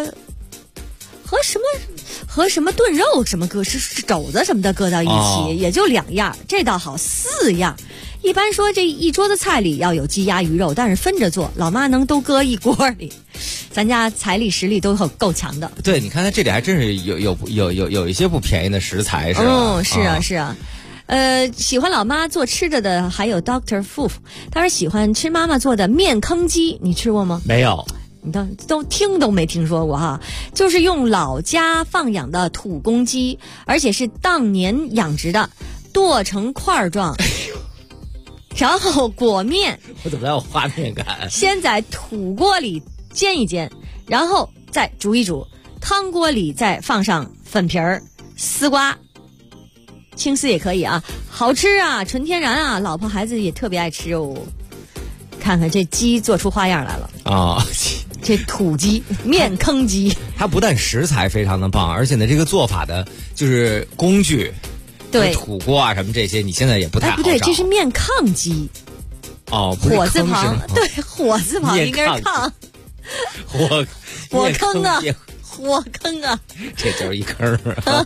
什么炖肉什么是肘子什么的搁到一起，也就2样，这倒好4样。一般说这一桌子菜里要有鸡鸭鱼肉，但是分着做，老妈能都搁一锅里，咱家财力实力都够强的。 对，你看他这里还真是有一些不便宜的食材，是吧？ 是啊。喜欢老妈做吃的还有 Dr. Fu， 他说喜欢吃妈妈做的面坑鸡，你吃过吗？ 没有。 你都听都没听说过哈，就是用老家放养的土公鸡，而且是当年养殖的，剁成块状，然后裹面。 我怎么有画面感？ 先在土锅里煎一煎，然后再煮一煮，汤锅里再放上粉皮儿、丝瓜，青丝也可以啊，好吃啊，纯天然啊，老婆孩子也特别爱吃哦。看看这鸡做出花样来了啊！这土鸡面坑鸡， 它不但食材非常的棒，而且呢，这个做法的就是工具， 对， 土锅啊什么这些，你现在也不太好找。 不对，这是面炕鸡。 不是火字旁，对，火字旁应该是炕。火坑啊，火坑啊， 这就是一坑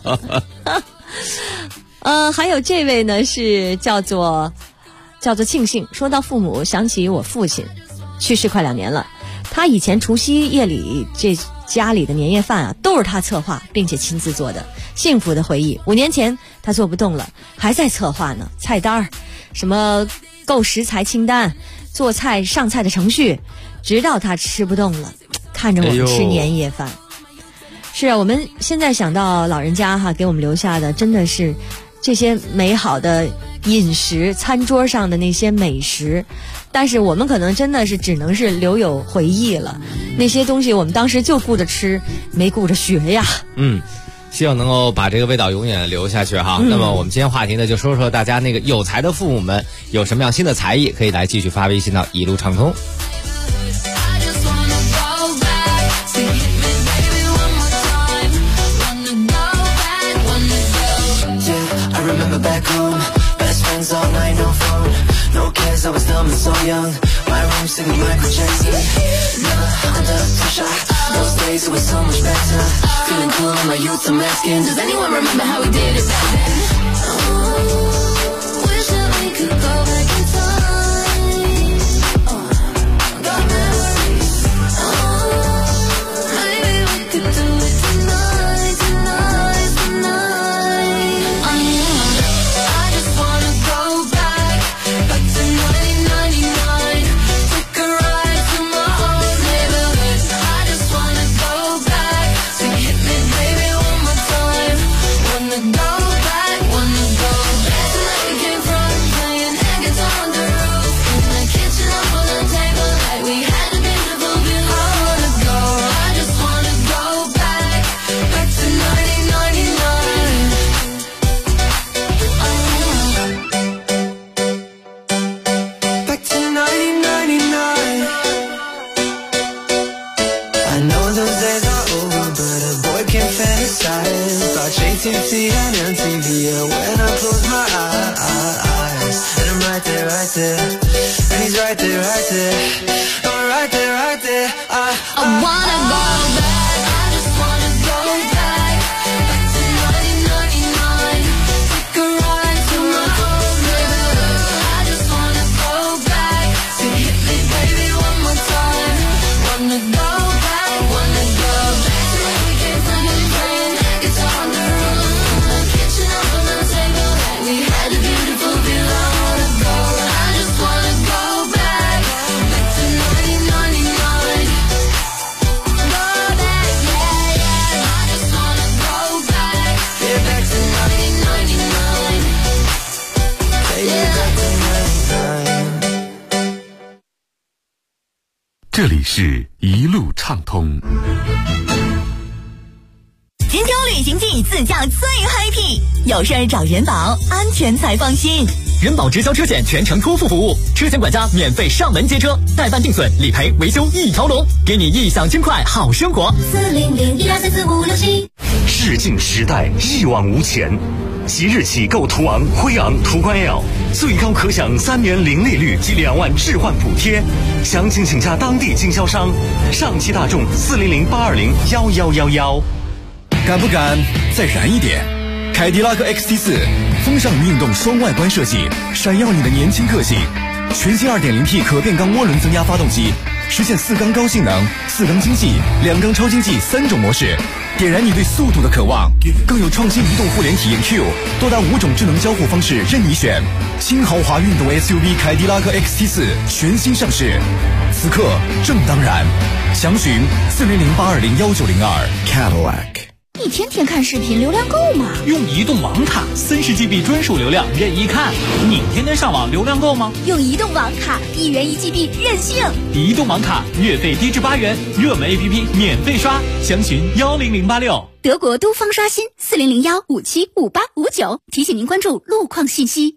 还有这位呢是叫做庆幸，说到父母，想起我父亲去世快2年了。他以前除夕夜里这家里的年夜饭啊，都是他策划并且亲自做的，幸福的回忆。5年前他做不动了，还在策划呢，菜单什么购食材清单、做菜上菜的程序，直到他吃不动了，看着我们吃年夜饭。是啊，我们现在想到老人家哈给我们留下的，真的是这些美好的饮食，餐桌上的那些美食，但是我们可能真的是只能是留有回忆了。那些东西我们当时就顾着吃，没顾着学呀。 希望能够把这个味道永远留下去哈。那么我们今天话题呢，就说说大家那个有才的父母们有什么样新的才艺，可以来继续发微信到一路畅通。 Back home, best friends all night, no phone, no cares, I was dumb and so young. My room singing Michael Jackson. Never under pressure. Those days it was so much better. Feeling cool in my youth, I'm asking, does anyone remember how we did it back then? Oh, wish that we could go back in time. Got memories. Oh, maybe we could do it tonight, tonight, tonight. I just wanna go back to 1999. Take a ride to my old neighborhood. I just wanna go back, so hit me baby one more time. Wanna go back, wanna go back to where we came from, playing air guitar on the road. watching CNN TV, and when I close my eyes, and I'm right there, and he's right there, I'm right there, I wanna go back, I just wanna go back to 1999, take a ride to my home river. I just wanna go back, so hit me baby one more time. Wanna go back to when we came from the train, guitar on the roof, the kitchen up on the table, we had a beautiful view. I wanna go, I just wanna go back to 1999. Go back, yeah, I just wanna go back, yeah, back to 1999. Take me back to 99. 这里是一路畅通。 金秋旅行季自驾最 happy， 有事儿找人保，安全才放心。 人保直销车险全程托付服务，车险管家免费上门接车，代办定损、理赔、维修一条龙，给你异想天开好生活。 400-1234567。 视镜时代一往无前，即日起购途昂、辉昂、途观 L， 最高可享3年零利率及2万置换补贴。详情请加当地经销商。上汽大众400-820-1111。 敢不敢再燃一点？凯迪拉克 XT4 风尚与运动双外观设计，闪耀你的年轻个性。全新 2.0T 可变缸涡轮增压发动机，实现4缸高性能、4缸经济、2缸超经济3种模式，点燃你对速度的渴望。更有创新移动互联体验 Q， 多达5种智能交互方式任你选。新豪华运动 SUV 凯迪拉克 XT4 全新上市，此刻正当然。详询400-820-1902 Cadillac。 你天天看视频，流量够吗？ 用移动网卡，40GB 专属流量任意看。你天天上网，流量够吗？ 用移动网卡，1元1GB 任性。 移动网卡月费低至8元，热门 APP 免费刷，详询10086。 德国东方刷新400-1575859，提醒您关注路况信息。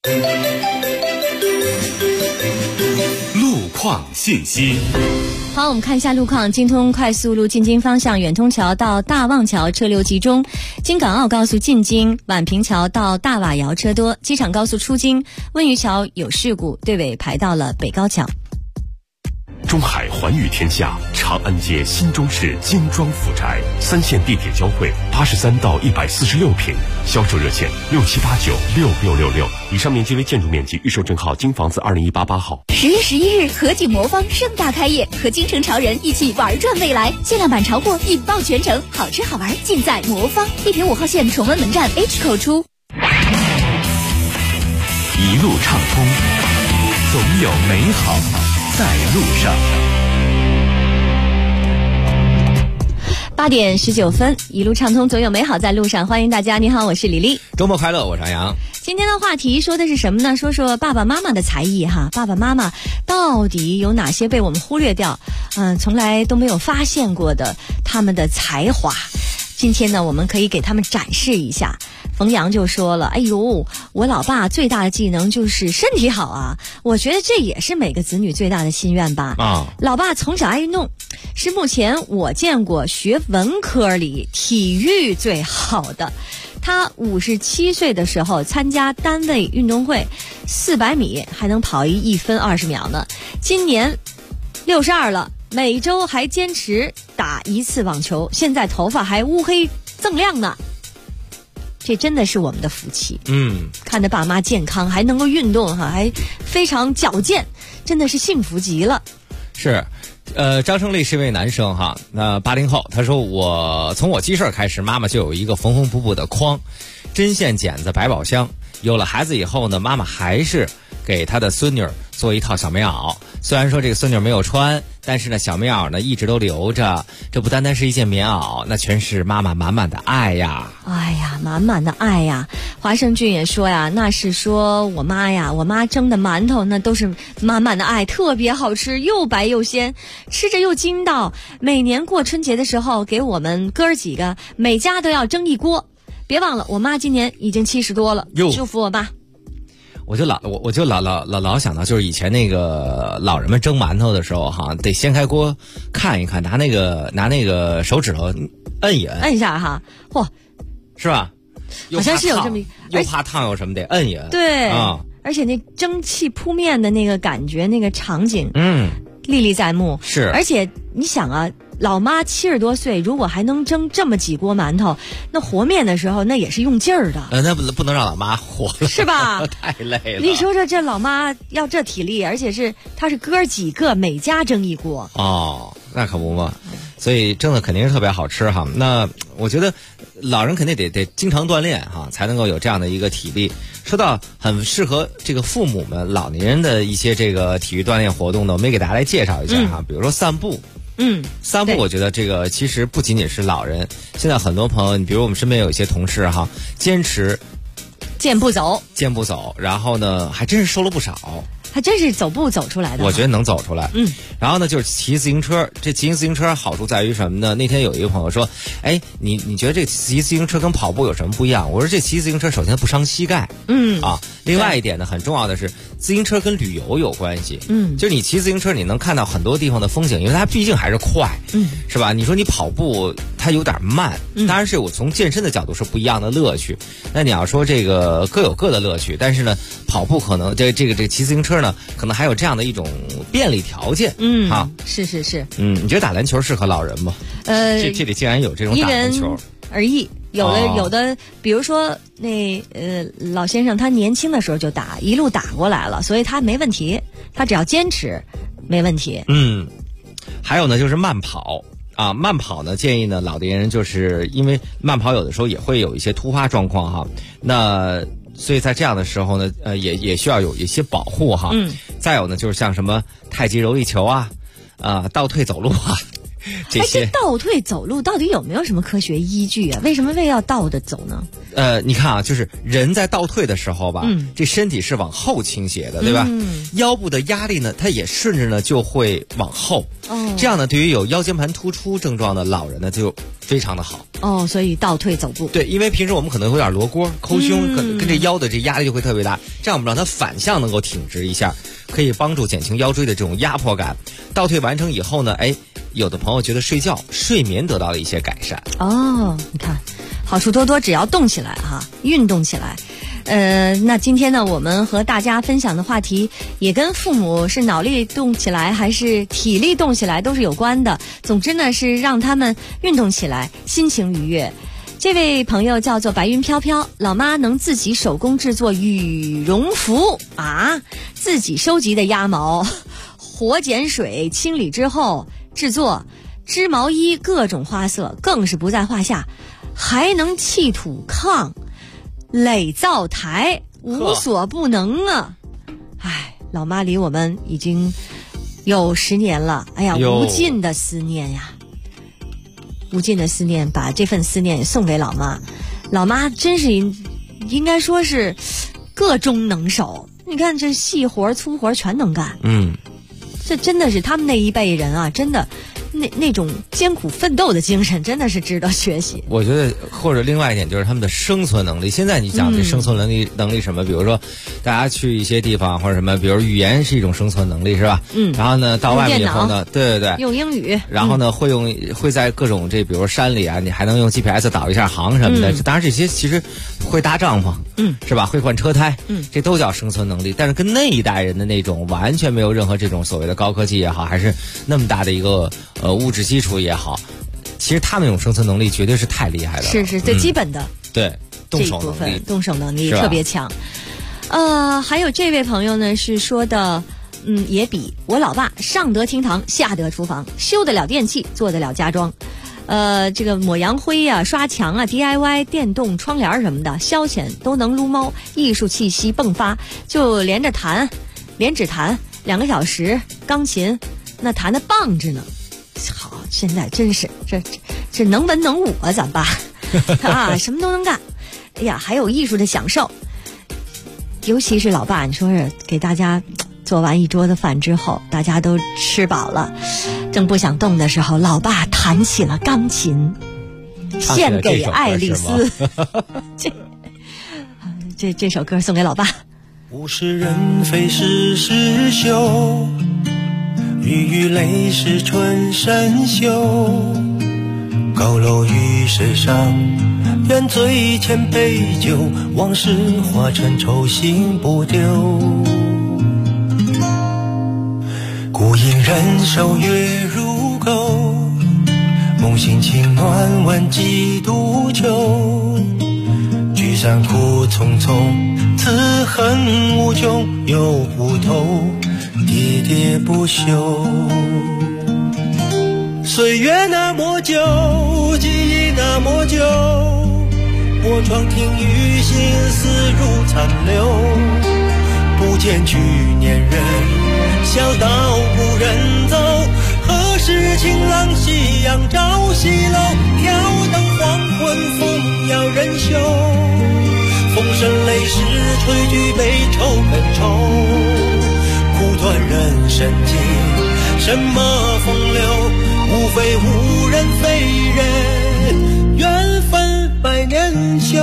路况信息。 好，我们看一下路况。京通快速路进京方向远通桥到大望桥车流集中，京港澳高速进京宛平桥到大瓦窑车多，机场高速出京温榆桥有事故，队尾排到了北高桥。 中海环宇天下长安街新中式精装府宅，3线地铁交汇，83到146平，销售热线67896666。以上面积为建筑面积，预售证号京房子20188号。 10月11日，和景魔方盛大开业，和京城潮人一起玩转未来，限量版潮货引爆全城，好吃好玩尽在魔方。地铁5号线崇文门站 H 口出。 一路畅通，总有美好在路上。 8点19分，一路畅通，总有美好在路上。欢迎大家，你好，我是李丽。 周末快乐，我是杨洋。 今天的话题说的是什么呢？说说爸爸妈妈的才艺哈，爸爸妈妈到底有哪些被我们忽略掉，从来都没有发现过的他们的才华。今天呢，我们可以给他们展示一下。冯阳就说了，哎呦，我老爸最大的技能就是身体好啊，我觉得这也是每个子女最大的心愿吧。老爸从小爱运动，是目前我见过学文科里体育最好的。他57岁的时候参加单位运动会，400米还能跑1分20秒呢。今年62了，每周还坚持打1次网球，现在头发还乌黑锃亮呢。这真的是我们的福气。看着爸妈健康，还能够运动哈，还非常矫健，真的是幸福极了。 是。张胜利是一位男生哈，那80后，他说我从我记事儿开始，妈妈就有一个缝缝补补的筐，针线剪子百宝箱。有了孩子以后呢，妈妈还是给她的孙女做一套小棉袄。虽然说这个孙女没有穿，但是呢，小棉袄呢一直都留着。这不单单是一件棉袄，那全是妈妈满满的爱呀！ 哎呀，满满的爱呀！华盛俊也说呀，那是说我妈呀，我妈蒸的馒头那都是满满的爱，特别好吃，又白又鲜，吃着又筋道。每年过春节的时候，给我们哥儿几个每家都要蒸一锅。别忘了，我妈今年已经70多了，祝福我妈。 我就老想到，就是以前那个老人们蒸馒头的时候哈，得掀开锅看一看，拿那个手指头摁一摁， 摁一下哈，嚯， 是吧？ 好像是有这么又怕烫又什么得摁一摁。 对啊， 而且那蒸汽扑面的那个感觉，那个场景，历历在目。 是， 而且你想啊，老妈70多岁，如果还能蒸这么几锅馒头，那和面的时候那也是用劲儿的。 那不能让老妈和了， 是吧？ 太累了。 你说说这老妈要这体力，而且她是哥几个每家蒸一锅。 哦，那可不嘛。所以蒸的肯定是特别好吃哈。那我觉得老人肯定得经常锻炼哈，才能够有这样的一个体力。说到很适合这个父母们、老年人的一些这个体育锻炼活动呢，我们也给大家来介绍一下哈。比如说散步。散步，我觉得这个其实不仅仅是老人，现在很多朋友，你比如我们身边有一些同事哈，坚持健步走， 然后呢，还真是瘦了不少。 还真是走步走出来的， 我觉得能走出来。然后呢，就是骑自行车。这骑自行车好处在于什么呢？那天有一个朋友说：“哎，你觉得这骑自行车跟跑步有什么不一样？”我说：“这骑自行车首先不伤膝盖，另外一点呢，很重要的是自行车跟旅游有关系。就是你骑自行车，你能看到很多地方的风景，因为它毕竟还是快，是吧？你说你跑步，它有点慢，当然是我从健身的角度是不一样的乐趣。那你要说这个各有各的乐趣，但是呢，跑步可能这个骑自行车呢，可能还有这样的一种便利条件。 是。 你觉得打篮球适合老人吗？这里竟然有这种打篮球， 因人而异。有的，比如说老先生他年轻的时候就打，一路打过来了，所以他没问题，他只要坚持，没问题。 还有呢，就是慢跑。慢跑呢，建议呢老年人就是因为慢跑有的时候也会有一些突发状况哈，那所以在这样的时候呢，也需要有一些保护哈。再有呢，就是像什么太极柔力球倒退走路这些。 倒退走路到底有没有什么科学依据啊？为什么要倒着走呢？ 你看啊，就是人在倒退的时候吧，这身体是往后倾斜的，对吧？腰部的压力呢，它也顺着呢就会往后。这样呢，对于有腰间盘突出症状的老人呢，就非常的好。 所以倒退走步。 对，因为平时我们可能有点罗锅、抠胸，跟这腰的这压力就会特别大。这样我们让它反向能够挺直一下，可以帮助减轻腰椎的这种压迫感。倒退完成以后呢，有的朋友觉得睡眠得到了一些改善。 你看，好处多多，只要动起来哈，运动起来。那今天呢，我们和大家分享的话题也跟父母是脑力动起来还是体力动起来都是有关的。总之呢，是让他们运动起来，心情愉悦。这位朋友叫做白云飘飘，老妈能自己手工制作羽绒服自己收集的鸭毛，活碱水清理之后制作织毛衣，各种花色更是不在话下，还能砌土炕、垒灶台，无所不能啊！老妈离我们已经有10年了，无尽的思念呀，无尽的思念，把这份思念也送给老妈。老妈真是应该说是各中能手，你看这细活粗活全能干。这真的是他们那一辈人啊，真的那种艰苦奋斗的精神真的是值得学习。 我觉得或者另外一点就是他们的生存能力。现在你讲这生存能力什么，比如说大家去一些地方或者什么，比如语言是一种生存能力，是吧？然后呢到外面以后呢，对用英语， 然后呢会在各种比如说山里你还能用 GPS 导一下航什么的。当然这些其实会搭帐篷，是吧？会换车胎，这都叫生存能力。但是跟那一代人的那种完全没有任何这种所谓的高科技也好，还是那么大的一个物质基础也好，其实他们那种生存能力绝对是太厉害的， 是最基本的。 对，动手能力特别强。还有这位朋友呢是说的，也比我老爸上得厅堂，下得厨房，修得了电器，做得了家装。这个抹洋灰刷墙DIY 电动窗帘什么的，消遣都能撸猫，艺术气息迸发，就连指弹2个小时，钢琴那弹得棒着呢。好，现在真是这能文能武咱爸什么都能干。还有艺术的享受，尤其是老爸，你说是给大家做完一桌子饭之后，大家都吃饱了，正不想动的时候，老爸弹起了钢琴，献给爱丽丝。这首歌送给老爸。 物是人非事事休，雨雨泪是春深秋，高楼雨于水上，愿醉千杯酒，往事化成愁心不丢。孤影人守月如钩，梦醒情暖问几度秋。聚散苦匆匆，此恨无穷又不透，喋喋不休。岁月那么久，记忆那么久，我窗听雨心思如残留。不见去年人，小道无人走。何时晴朗夕阳照西楼？挑灯黄昏风摇人袖。风声泪湿吹举悲愁更愁。苦短人生境，什么风流？无非无人非人，缘分百年修。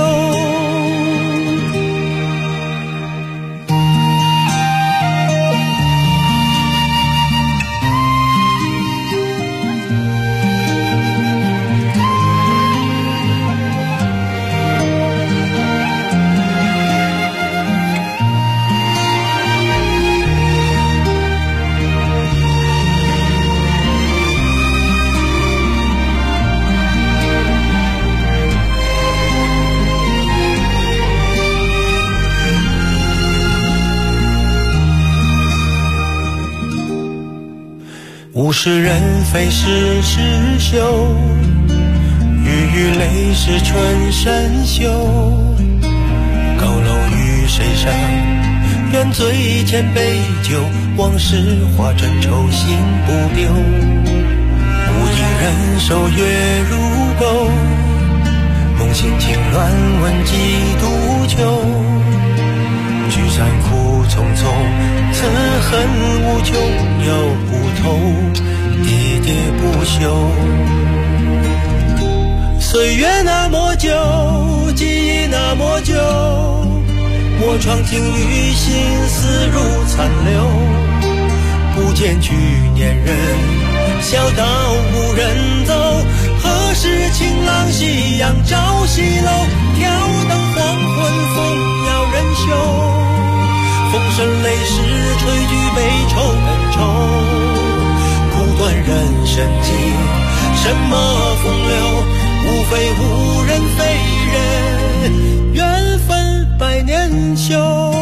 物是人非事事休，雨雨泪是春深秋。高楼与水上，愿醉千杯酒，往事化成愁心不丢。无影人守月如钩，梦醒情乱问几度秋。聚散苦匆匆，此恨无穷又不透，喋喋不休。岁月那么久，记忆那么久，我窗听雨心思如残留。不见去年人，小道无人走。何时晴朗夕阳照西楼？挑灯黄昏风摇人袖。风声泪湿吹举悲愁恩仇。苦短人生境，什么风流？无非无人非人，缘分百年修。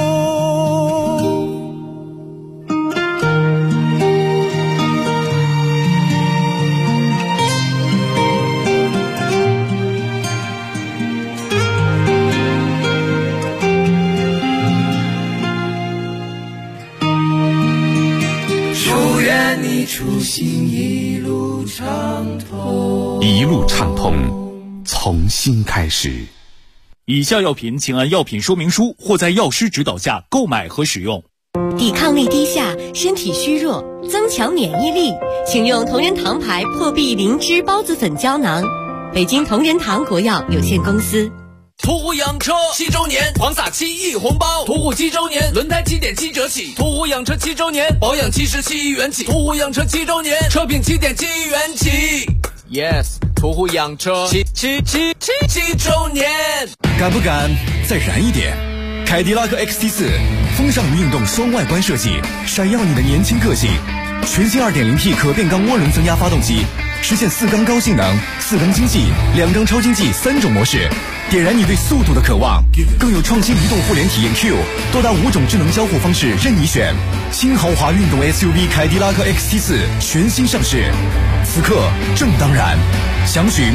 初心一路畅通， 一路畅通，从新开始。 以下药品请按药品说明书或在药师指导下购买和使用。 抵抗力低下，身体虚弱，增强免疫力，请用同仁堂牌破壁灵芝孢子粉胶囊。北京同仁堂国药有限公司。 途虎养车7周年狂撒7亿红包，途虎7周年轮胎7.7折起，途虎养车7周年保养77亿元起，途虎养车7周年车品7.7亿元起。Yes， 途虎养车7周年， 敢不敢再燃一点？凯迪拉克 XT4 风尚与运动双外观设计，闪耀你的年轻个性。全新 2.0T 可变缸涡轮增压发动机，实现4缸高性能、4缸经济、2缸超经济3种模式，点燃你对速度的渴望。更有创新移动互联体验 Q， 多达5种智能交互方式任你选。新豪华运动 SUV 凯迪拉克 XT4 全新上市，此刻正当然。详询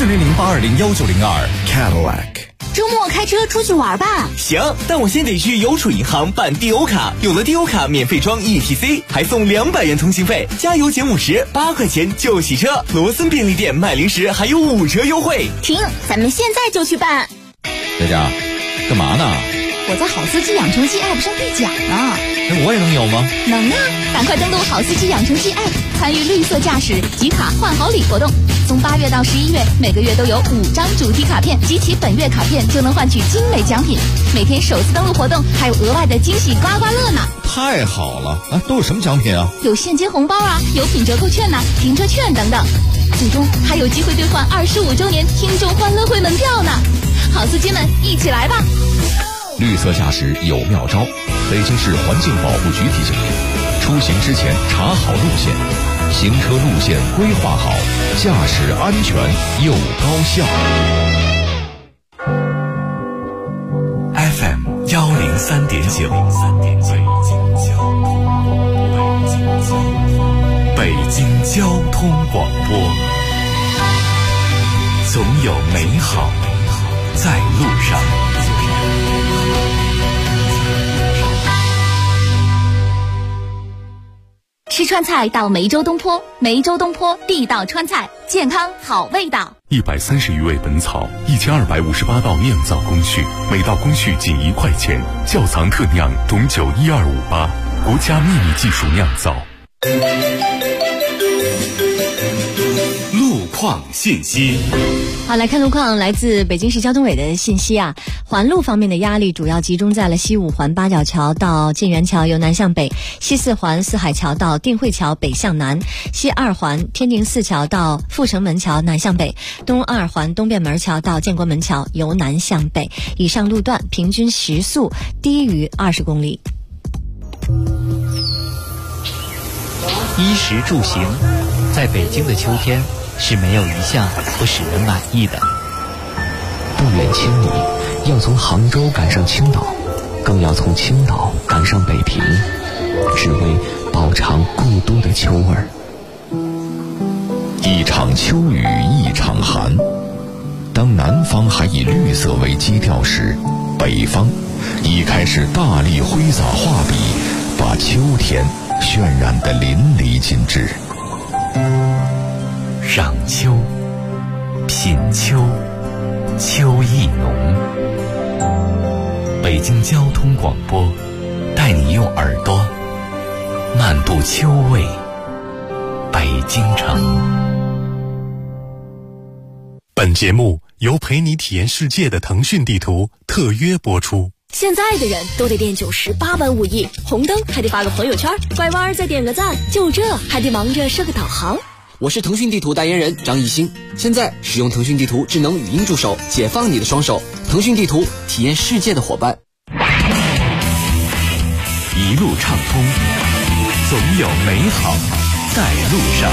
4008201902 Cadillac。 周末开车出去玩吧。 行，但我先得去邮储银行办 DO 卡，有了 DO 卡免费装 ETC， 还送200元通信费，加油减50，8块钱就洗车。罗森便利店卖零食还有5折优惠。 停，咱们现在就去办。 佳佳，干嘛呢？ 我在好司机养成记 App 上兑奖呢。 我也能有吗？ 能啊，赶快登录好司机养成记 App， 参与绿色驾驶集卡换好礼活动。从8月到11月，每个月都有5张主题卡片，集齐本月卡片就能换取精美奖品。每天首次登录活动还有额外的惊喜刮刮乐呢。 太好了啊！都有什么奖品啊？ 有现金红包啊，有品折扣券呐，停车券等等。 最终还有机会兑换25周年听众欢乐会门票呢！好司机们，一起来吧！ 绿色驾驶有妙招，北京市环境保护局提醒您：出行之前查好路线，行车路线规划好，驾驶安全又高效。 FM 103.9，北京交通广播，总有美好在路上。 吃川菜到梅州东坡，梅州东坡地道川菜，健康好味道。 130余味本草，1258道酿造工序，每道工序仅1块钱。窖藏特酿董酒12588，国家秘密技术酿造。路况信息。 好，来看路况，来自北京市交通委的信息啊。环路方面的压力主要集中在了西5环八角桥到晋源桥由南向北，西4环四海桥到定慧桥北向南，西2环天定寺桥到阜成门桥南向北，东2环东便门桥到建国门桥由南向北。以上路段平均时速低于20公里。 衣食住行，在北京的秋天是没有一项不使人满意的。 不远千里，要从杭州赶上青岛，更要从青岛赶上北平，只为饱尝故都的秋味儿。 一场秋雨一场寒，当南方还以绿色为基调时，北方已开始大力挥洒画笔，把秋天渲染得淋漓尽致。 赏秋，品秋，秋意浓。北京交通广播带你用耳朵漫步秋味北京城。本节目由陪你体验世界的腾讯地图特约播出。 现在的人都得练98般武艺，红灯还得发个朋友圈，拐弯再点个赞，就这还得忙着设个导航。 我是腾讯地图代言人张艺兴，现在使用腾讯地图智能语音助手，解放你的双手。腾讯地图，体验世界的伙伴。 一路畅通，总有美好在路上。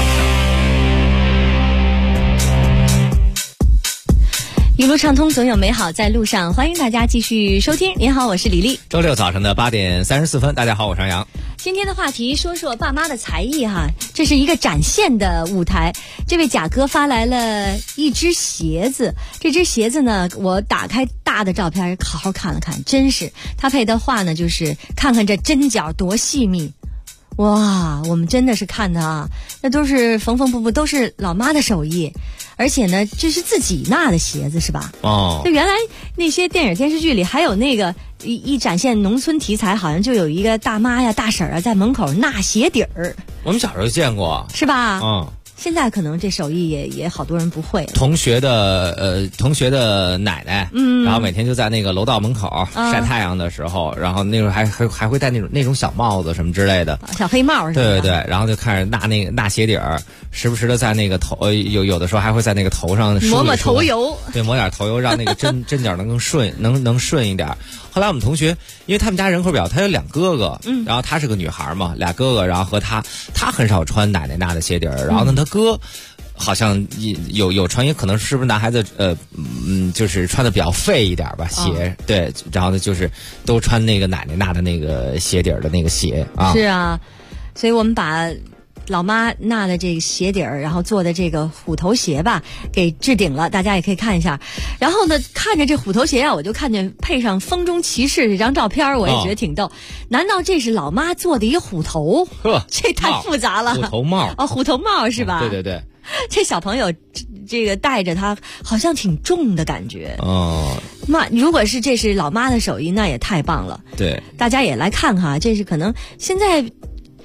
一路畅通，总有美好在路上。欢迎大家继续收听。您好，我是李丽。 周六早上的8点34分，大家好，我是杨洋。 今天的话题说说爸妈的才艺哈，这是一个展现的舞台。这位贾哥发来了一只鞋子，这只鞋子呢，我打开大的照片好好看了看，真是他配的话呢，就是看看这针脚多细密。哇，我们真的是看的啊，那都是缝缝补补，都是老妈的手艺，而且呢，这是自己纳的鞋子是吧？ 哦， 就原来那些电影电视剧里还有那个一展现农村题材，好像就有一个大妈呀、大婶啊在门口纳鞋底儿。 我们小时候见过， 是吧？ 嗯。 现在可能这手艺也好多人不会了。 同学的奶奶，然后每天就在那个楼道门口晒太阳的时候，然后那时候还会戴那种小帽子什么之类的， 小黑帽是吧？ 对对对，然后就看着纳鞋底儿，时不时的在那个头有的时候还会在那个头上抹头油， 对，抹点头油，让那个针脚能更顺，能顺一点。后来我们同学，因为他们家人口表，他有2哥哥，然后她是个女孩嘛，2哥哥，然后和他很少穿奶奶纳的鞋底儿，然后呢他哥好像有穿，也可能是不是男孩子就是穿的比较废一点吧鞋，对，然后呢就是都穿那个奶奶纳的那个鞋底儿的那个鞋啊。 是啊，所以我们把老妈纳的这个鞋底儿，然后做的这个虎头鞋吧，给置顶了，大家也可以看一下。然后呢，看着这虎头鞋啊，我就看见配上风中骑士这张照片，我也觉得挺逗。难道这是老妈做的一个虎头？这太复杂了。 虎头帽哦，虎头帽是吧？ 对对对。 这小朋友这个戴着它，好像挺重的感觉。 哦。 妈，如果是这是老妈的手艺，那也太棒了。 对。 大家也来看看，这是可能现在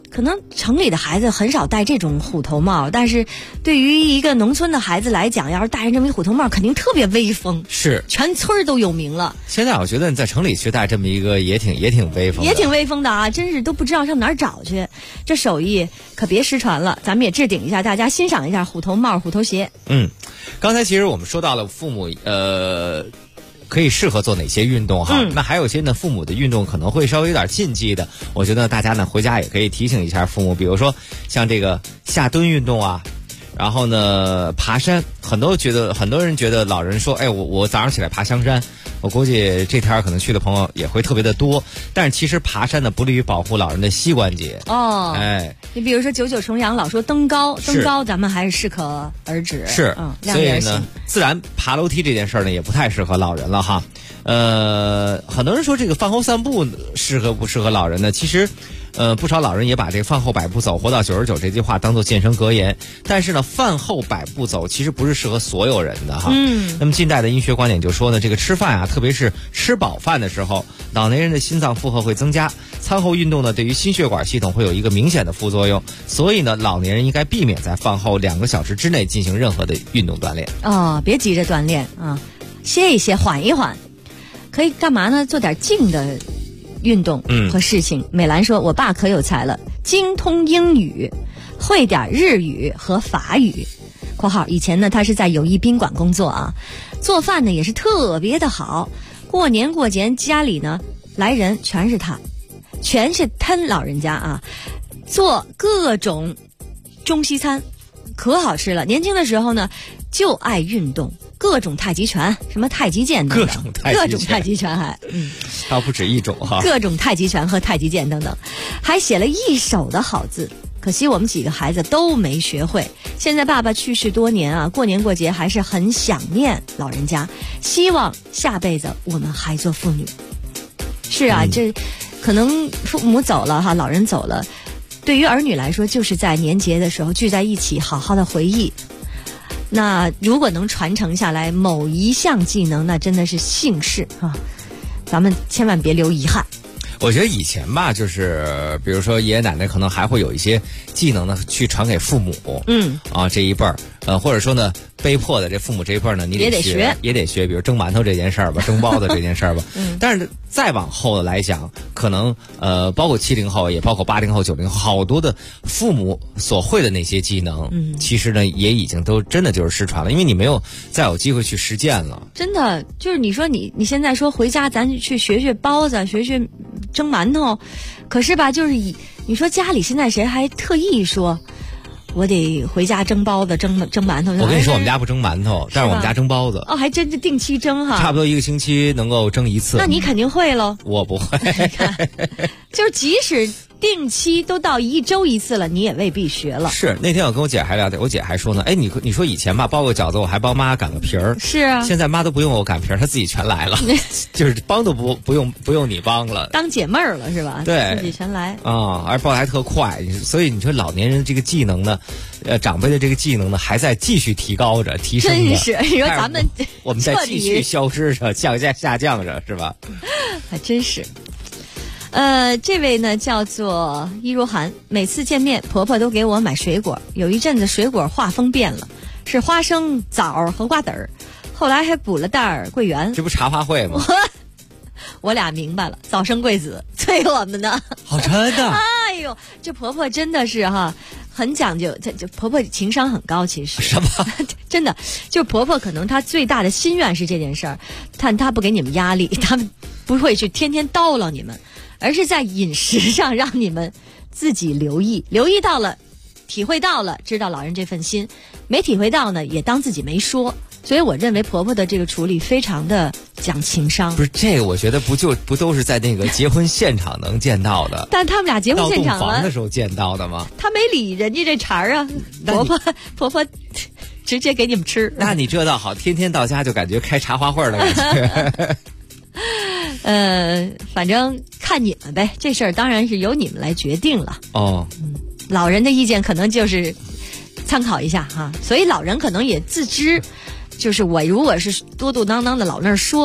可能城里的孩子很少戴这种虎头帽，但是对于一个农村的孩子来讲，要是戴上这么一虎头帽，肯定特别威风， 是全村都有名了。 现在我觉得你在城里去戴这么一个也挺威风的， 也挺威风的啊！真是都不知道上哪儿找去，这手艺可别失传了。咱们也置顶一下，大家欣赏一下虎头帽、虎头鞋。 刚才其实我们说到了父母可以适合做哪些运动哈？那还有些呢，父母的运动可能会稍微有点禁忌的，我觉得大家呢回家也可以提醒一下父母，比如说像这个下蹲运动啊，然后呢爬山，很多人觉得老人说，哎，我早上起来爬香山，我估计这天可能去的朋友也会特别的多，但是其实爬山呢不利于保护老人的膝关节。 你比如说九重阳老说登高，咱们还是适可而止。 是，所以呢，自然爬楼梯这件事呢也不太适合老人了哈。很多人说这个饭后散步适合不适合老人呢？其实不少老人也把这个饭后百步走活到99这句话当做健身格言，但是呢，饭后百步走其实不是适合所有人的哈。那么近代的医学观点就说呢，这个吃饭啊，特别是吃饱饭的时候，老年人的心脏负荷会增加，餐后运动呢，对于心血管系统会有一个明显的副作用，所以呢，老年人应该避免在饭后2个小时之内进行任何的运动锻炼。 别急着锻炼啊，歇一歇，缓一缓，可以干嘛呢？做点静的运动和事情。美兰说，我爸可有才了，精通英语，会点日语和法语。括号以前呢，他是在友谊宾馆工作啊，做饭呢也是特别的好。过年过节家里呢来人全是他，全是他老人家啊，做各种中西餐，可好吃了。年轻的时候呢就爱运动，各种太极拳，什么太极剑等等，各种太极拳还它不止一种哈， 各种太极拳和太极剑等等，还写了一手的好字。可惜我们几个孩子都没学会。现在爸爸去世多年啊，过年过节还是很想念老人家，希望下辈子我们还做父女。是啊，这可能父母走了哈，老人走了，对于儿女来说，就是在年节的时候聚在一起，好好的回忆。那如果能传承下来某一项技能，那真的是幸事啊！咱们千万别留遗憾。 我觉得以前吧，就是比如说爷爷奶奶可能还会有一些技能呢，去传给父母。这一辈儿，或者说呢，被迫的这父母这一辈儿呢，你也得学，比如蒸馒头这件事儿吧，蒸包子这件事儿吧。但是再往后的来讲，可能包括70后，也包括80后、90后，好多的父母所会的那些技能，其实呢也已经都真的就是失传了，因为你没有再有机会去实践了。 真的就是你说你现在说回家咱去学包子，学蒸馒头，可是吧，就是你说家里现在谁还特意说我得回家蒸包子、蒸馒头？ 我跟你说，我们家不蒸馒头，但是我们家蒸包子。 还真是定期蒸哈， 差不多1个星期能够蒸1次。 那你肯定会喽。 我不会。 你看，就是即使定期都到1周1次了，你也未必学了。 是那天我跟我姐还聊天，我姐还说呢，哎，你说以前吧包个饺子，我还帮妈擀个皮儿。 是啊， 现在妈都不用我擀皮儿，她自己全来了，就是帮都不用你帮了， 当解闷儿了是吧？ 对， 自己全来啊，而包的还特快，所以你说老年人这个技能呢，长辈的这个技能呢，还在继续提高着、提升着。 真是，你说咱们我们在继续消失着、下降着，是吧？ 还真是。这位呢叫做伊如涵，每次见面婆婆都给我买水果，有一阵子水果画风变了，是花生、枣和瓜子儿，后来还补了袋桂圆。 这不茶话会吗？ 我俩明白了，早生贵子催我们呢。 好真的。 哎呦，这婆婆真的是哈，很讲究，这婆婆情商很高，其实。 什么？ 真的，就婆婆可能她最大的心愿是这件事儿，她不给你们压力，她不会去天天叨唠你们，而是在饮食上让你们自己留意到了，体会到了，知道老人这份心，没体会到呢，也当自己没说。所以我认为婆婆的这个处理非常的讲情商。 不是这个，我觉得不都是在那个结婚现场能见到的？ 但他们俩结婚现场到洞房的时候见到的吗？ 他没理人家这茬儿啊，婆婆直接给你们吃。 那你这倒好，天天到家就感觉开茶话会的感觉。反正看你们呗，这事儿当然是由你们来决定了。老人的意见可能就是参考一下哈，所以老人可能也自知，就是我如果是多嘟囔囔的老那儿说，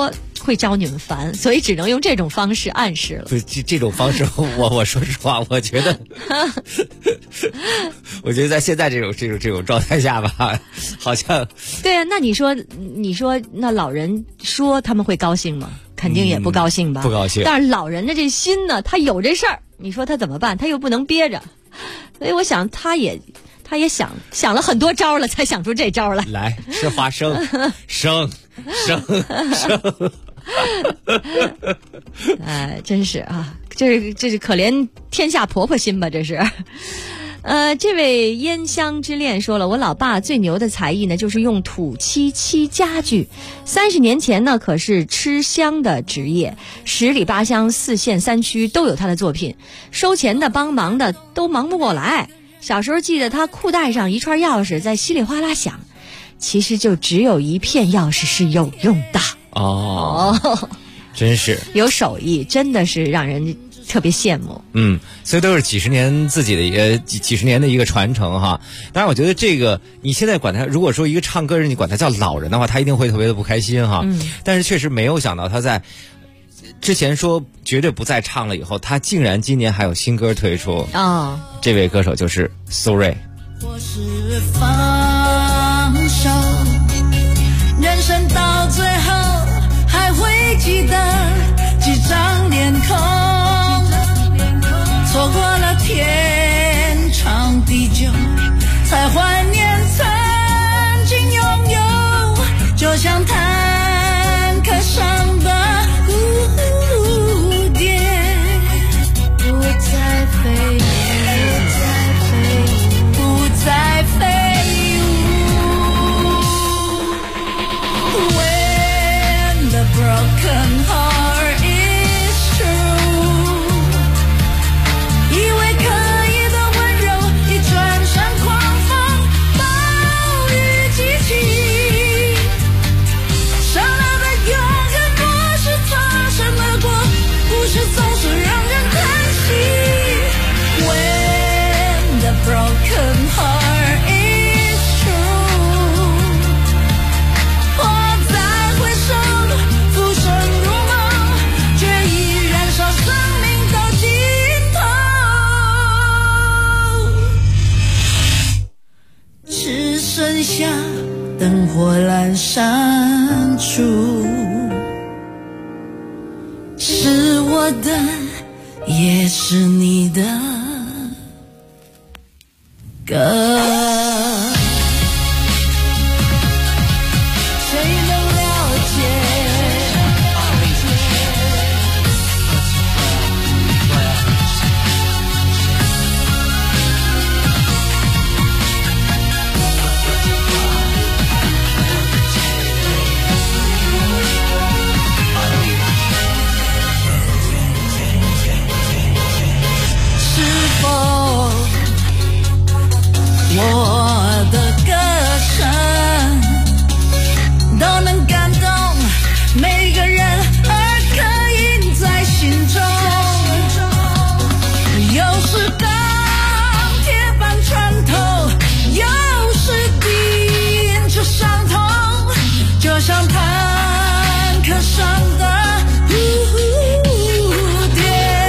会招你们烦，所以只能用这种方式暗示了。 不是这种方式，我说实话，我觉得，我觉得在现在这种状态下吧，好像对啊。那你说那老人说他们会高兴吗？肯定也不高兴吧， 不高兴。 但是老人的这心呢，他有这事儿，你说他怎么办？他又不能憋着，所以我想他也想了很多招了，才想出这招来。 来吃花生，生。 真是啊，这是可怜天下婆婆心吧，这是。这位烟香之恋说了，我老爸最牛的才艺呢，就是用土漆家具。30年前呢，可是吃香的职业，10里8乡4县3区都有他的作品，收钱的帮忙的都忙不过来。小时候记得他裤带上一串钥匙在稀里哗啦响，其实就只有一片钥匙是有用的。 哦，真是有手艺，真的是让人特别羡慕。 所以都是几十年自己的一个几十年的一个传承哈。当然我觉得这个你现在管他，如果说一个唱歌人你管他叫老人的话，他一定会特别的不开心哈。但是确实没有想到他在之前说绝对不再唱了以后，他竟然今年还有新歌推出。这位歌手就是苏芮。 或是放手，人生到最后还会记得几张脸孔，错过了天长地久，才怀念曾经拥有，就像坦克上的蝴蝶，不再飞，不再飞舞。When the broken heart is true， 以为可以的温柔，一转身狂风暴雨激起，刹那的永恒若是擦身而过，故事总是让人叹息。When the broken heart is true， 我再回首，浮生如梦，却已燃烧生命到尽头，只剩下灯火阑珊处，是我的，也是你的歌。谁能了解？是否我的歌声都能感动每个人，而刻印在心中？有时钢铁般穿透，有时钉着伤痛，就像坦克上的蝴蝶。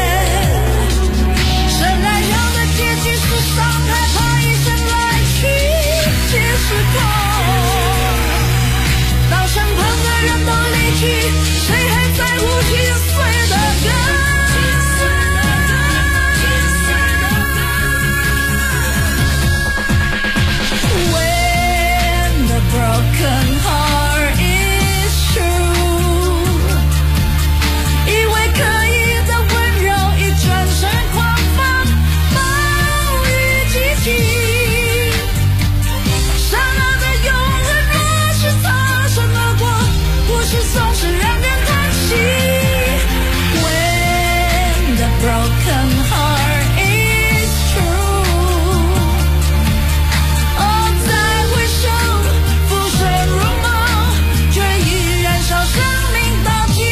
生来有的结局是伤害，怕一生来去皆是空。当身旁的人都离去，谁还在乎心碎的歌？When the broken heart is true， 以为可以的温柔，一转身狂风暴雨激起，刹那的永恒若是擦身而过，故事总是让人叹息。When the broken heart is true， 再回首，浮生如梦，却已燃烧生命到尽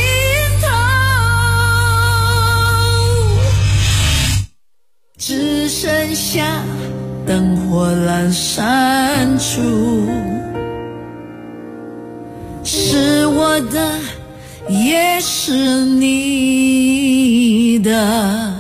头，只剩下灯火阑珊处，是我的， 也是你的。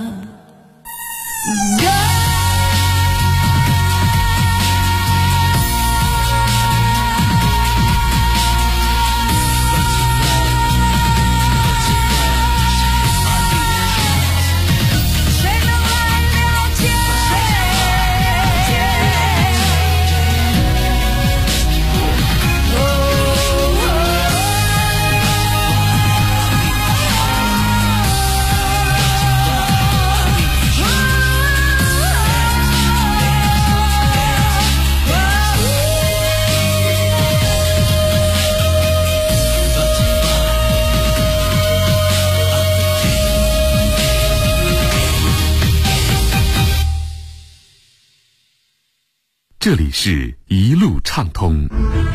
这里是一路畅通。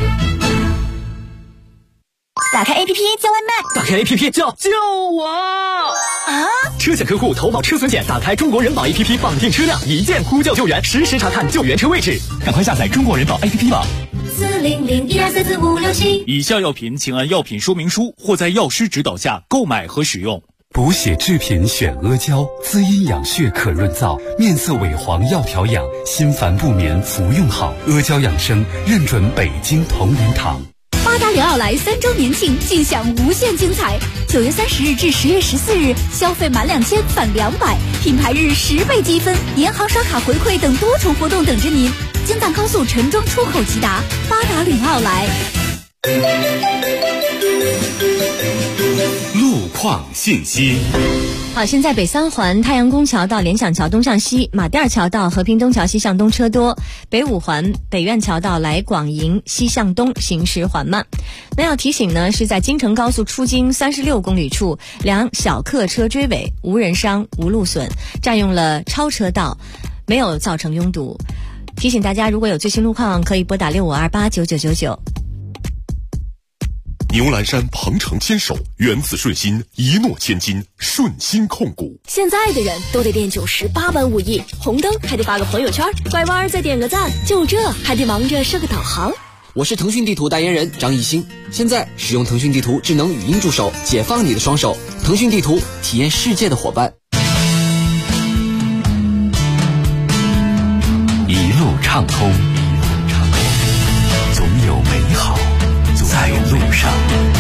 打开 APP 叫外卖， 打开 APP 叫救我啊！ 车险客户投保车损险，打开中国人保 APP 绑定车辆，一键呼叫救援，实时查看救援车位置。赶快下载中国人保 APP 吧。 40012344567。 以下药品请按药品说明书或在药师指导下购买和使用。 补血制品选阿胶，滋阴养血可润燥，面色萎黄要调养，心烦不眠服用好。阿胶养生认准北京同仁堂。 巴达联奥莱3周年庆，尽享无限精彩。9月30日至10月14日，消费满2000返200，品牌日10倍积分，银行刷卡回馈等多重活动等着您。京藏高速陈庄出口直达，巴达联奥莱。 路况信息。 好，现在北三环太阳宫桥到联想桥东向西，马甸桥到和平东桥西向东车多，北五环北苑桥到来广营西向东行驶缓慢。那要提醒呢，是在京承高速出京36公里处，辆小客车追尾，无人伤无路损，占用了超车道，没有造成拥堵。提醒大家，如果有最新路况，可以拨打65289999。 牛栏山鹏程牵手，原子顺心，一诺千金，顺心控股。 现在的人都得练98般武艺，红灯还得发个朋友圈，拐弯再点个赞，就这还得忙着设个导航。 我是腾讯地图代言人张艺兴，现在使用腾讯地图智能语音助手，解放你的双手。腾讯地图，体验世界的伙伴。 一路畅通，总有美好在路上。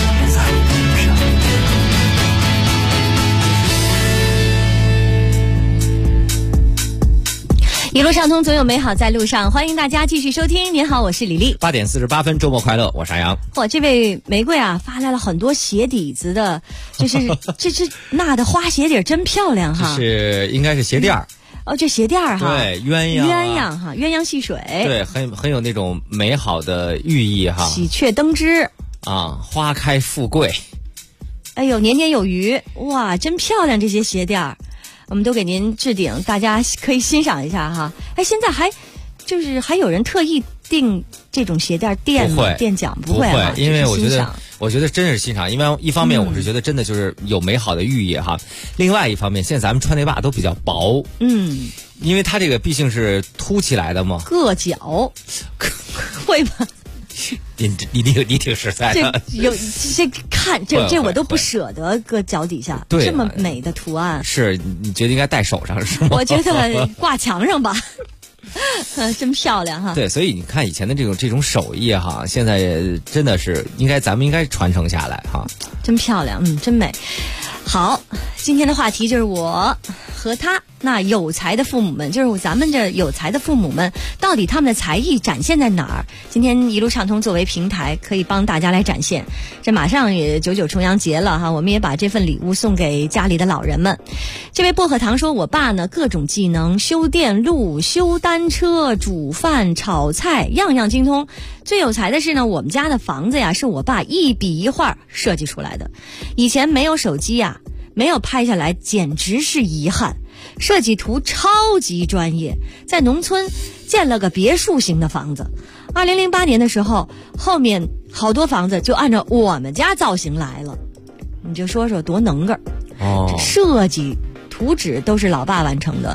一路畅通，总有美好在路上。欢迎大家继续收听。您好，我是李丽。 8点48分，周末快乐，我是阿阳。 哇，这位玫瑰啊，发来了很多鞋底子的，就是这那的花鞋底真漂亮哈。 是应该是鞋垫儿。 哦，这鞋垫儿哈， 对，鸳鸯哈，鸳鸯戏水， 对，很有那种美好的寓意哈。 喜鹊登枝啊，花开富贵。 哎呦，年年有余，哇，真漂亮这些鞋垫儿。我们都给您置顶，大家可以欣赏一下哈。哎，现在还有人特意订这种鞋垫垫吗？垫脚不会啊， 因为我觉得真是欣赏，因为一方面我是觉得真的就是有美好的寓意哈，另外一方面现在咱们穿那袜都比较薄，因为它这个毕竟是凸起来的嘛， 硌脚，会吗？ 你挺实在的， 这我都不舍得搁脚底下，这么美的图案， 是你觉得应该戴手上是吗？ 我觉得挂墙上吧。真漂亮哈！ 对，所以你看以前的这种手艺哈，现在真的是咱们应该传承下来哈。 真漂亮，真美。好，今天的话题就是我和他。那有才的父母们，就是咱们这有才的父母们，到底他们的才艺展现在哪儿？今天一路畅通作为平台，可以帮大家来展现。这马上也99重阳节了哈，我们也把这份礼物送给家里的老人们。这位薄荷糖说，我爸呢各种技能，修电路、修单车、煮饭、炒菜，样样精通。最有才的是呢，我们家的房子呀，是我爸一笔一画设计出来的。以前没有手机呀，没有拍下来，简直是遗憾。设计图超级专业，在农村建了个别墅型的房子。2008年的时候，后面好多房子就按照我们家造型来了。你就说说多能个儿！设计图纸都是老爸完成的，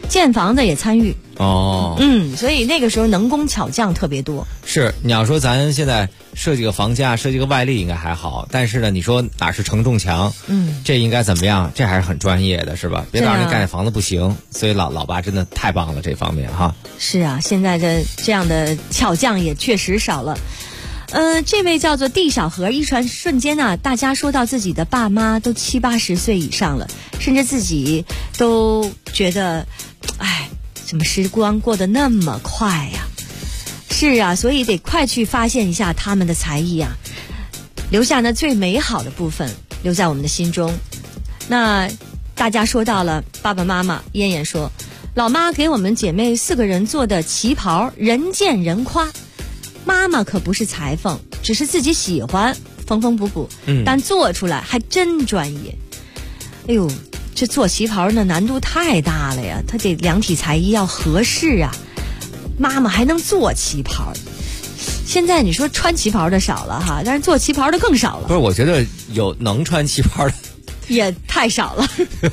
建房的也参与。 哦， 所以那个时候能工巧匠特别多。 是，你要说咱现在设计个房价、设计个外立应该还好，但是呢，你说哪是承重墙，这应该怎么样？这还是很专业的，是吧？别到人盖房子不行。所以老爸真的太棒了，这方面哈。 是啊，现在的这样的巧匠也确实少了。这位叫做地小河，一瞬间呢，大家说到自己的爸妈都70、80岁以上了，甚至自己都觉得，哎，怎么时光过得那么快呀？是啊，所以得快去发现一下他们的才艺啊，留下那最美好的部分，留在我们的心中。那大家说到了爸爸妈妈，燕燕说，老妈给我们姐妹4个人做的旗袍，人见人夸。妈妈可不是裁缝，只是自己喜欢，缝缝补补，但做出来还真专业。哎呦，这做旗袍的难度太大了呀，它得量体裁衣要合适啊。妈妈还能做旗袍，现在你说穿旗袍的少了哈，但是做旗袍的更少了。 不是，我觉得有能穿旗袍的也太少了，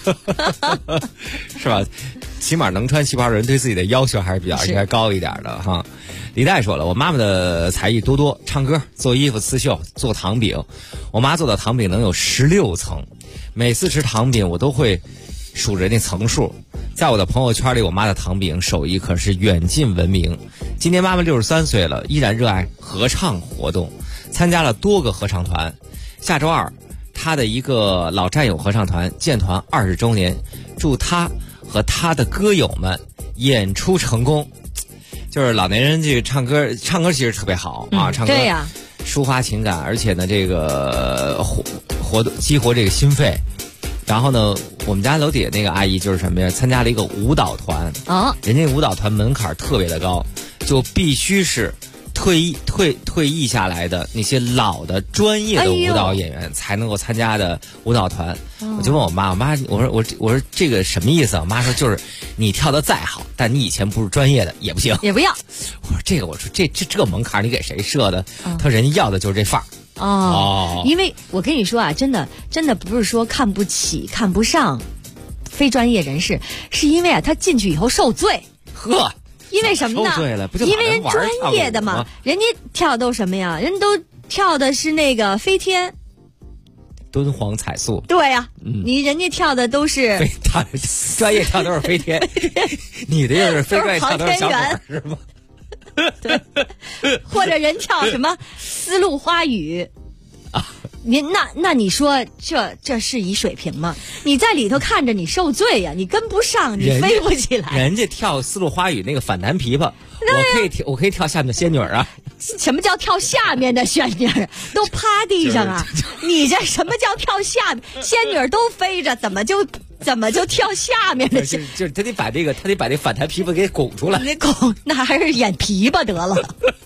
是吧？起码能穿旗袍的人对自己的要求还是比较应该高一点的哈。李代说了，我妈妈的才艺多，唱歌、做衣服、刺绣、做糖饼。我妈做的糖饼能有16层，每次吃糖饼我都会数着那层数。在我的朋友圈里，我妈的糖饼手艺可是远近闻名。今年妈妈63岁了，依然热爱合唱活动，参加了多个合唱团。下周2，她的一个老战友合唱团建团20周年，祝她和她的歌友们演出成功。就是老年人这个唱歌其实特别好啊，唱歌对呀， 抒发情感，而且呢，这个激活这个心肺。然后呢，我们家楼底下那个阿姨就是什么呀？参加了一个舞蹈团人家舞蹈团门槛特别的高，就必须是退役下来的那些老的专业的舞蹈演员才能够参加的舞蹈团。我就问我妈，我说这个什么意思啊？我妈说就是你跳得再好，但你以前不是专业的也不行， 也不要。 我说这门槛你给谁设的？他说人家要的就是这范儿。 因为我跟你说啊，真的不是说看不起看不上非专业人士，是因为啊他进去以后受罪。 呵， 因为什么呢？ 受罪了，不就因为人专业的嘛，人家跳都什么呀？人都跳的是那个飞天、 敦煌彩塑。 对呀，人家跳的都是专业跳都是飞天，你的又是非专业跳都是小狗是吗？ 对，或者人跳什么丝路花语啊？那你说这是一水平吗？你在里头看着你受罪呀，你跟不上，你飞不起来。 人家跳丝路花语那个反弹琵琶，我可以跳下面的仙女啊。 什么叫跳下面的仙女？都趴地上啊！你这什么叫跳下面？仙女都飞着，怎么就跳下面的？ 就是他得把那反弹琵琶给拱出来。 那拱那还是演琵琶得了。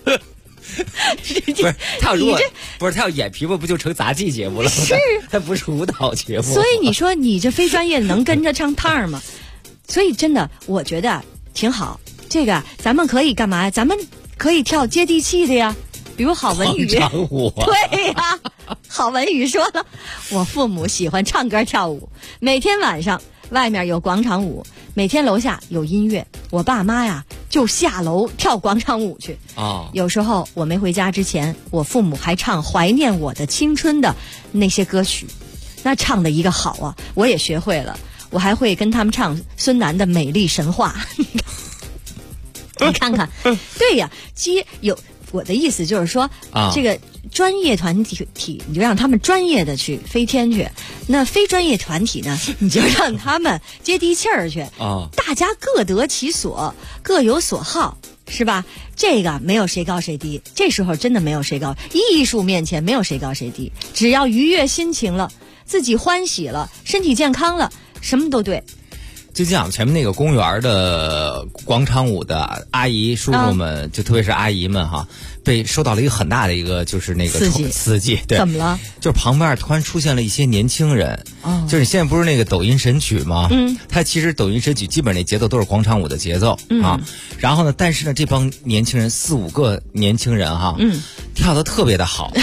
不是他要演琵琶，不就成杂技节目了？ 是， 他不是舞蹈节目。 所以你说你这非专业的能跟着唱趟吗？所以真的，我觉得挺好。这个咱们可以干嘛呀？咱们可以跳接地气的呀，比如郝文宇。 广场舞。 对呀，郝文宇说了，我父母喜欢唱歌跳舞，每天晚上外面有广场舞，每天楼下有音乐，我爸妈呀就下楼跳广场舞去。有时候我没回家之前，我父母还唱怀念我的青春的那些歌曲，那唱的一个好啊，我也学会了，我还会跟他们唱孙楠的《美丽神话》。你看看，对呀，我的意思就是说，这个专业团体你就让他们专业的去飞天去，那非专业团体呢，你就让他们接地气儿去。大家各得其所，各有所好，是吧？这个没有谁高谁低，这时候真的没有谁高，艺术面前没有谁高谁低，只要愉悦心情了，自己欢喜了，身体健康了，什么都对。 就讲前面那个公园的广场舞的阿姨叔叔们，就特别是阿姨们哈，被受到了一个很大的一个就是那个刺激。对， 怎么了？ 就是旁边突然出现了一些年轻人，就是现在不是那个抖音神曲吗？它其实抖音神曲基本那节奏都是广场舞的节奏啊。然后呢，但是呢，这帮年轻人4、5个年轻人哈，跳得特别的好。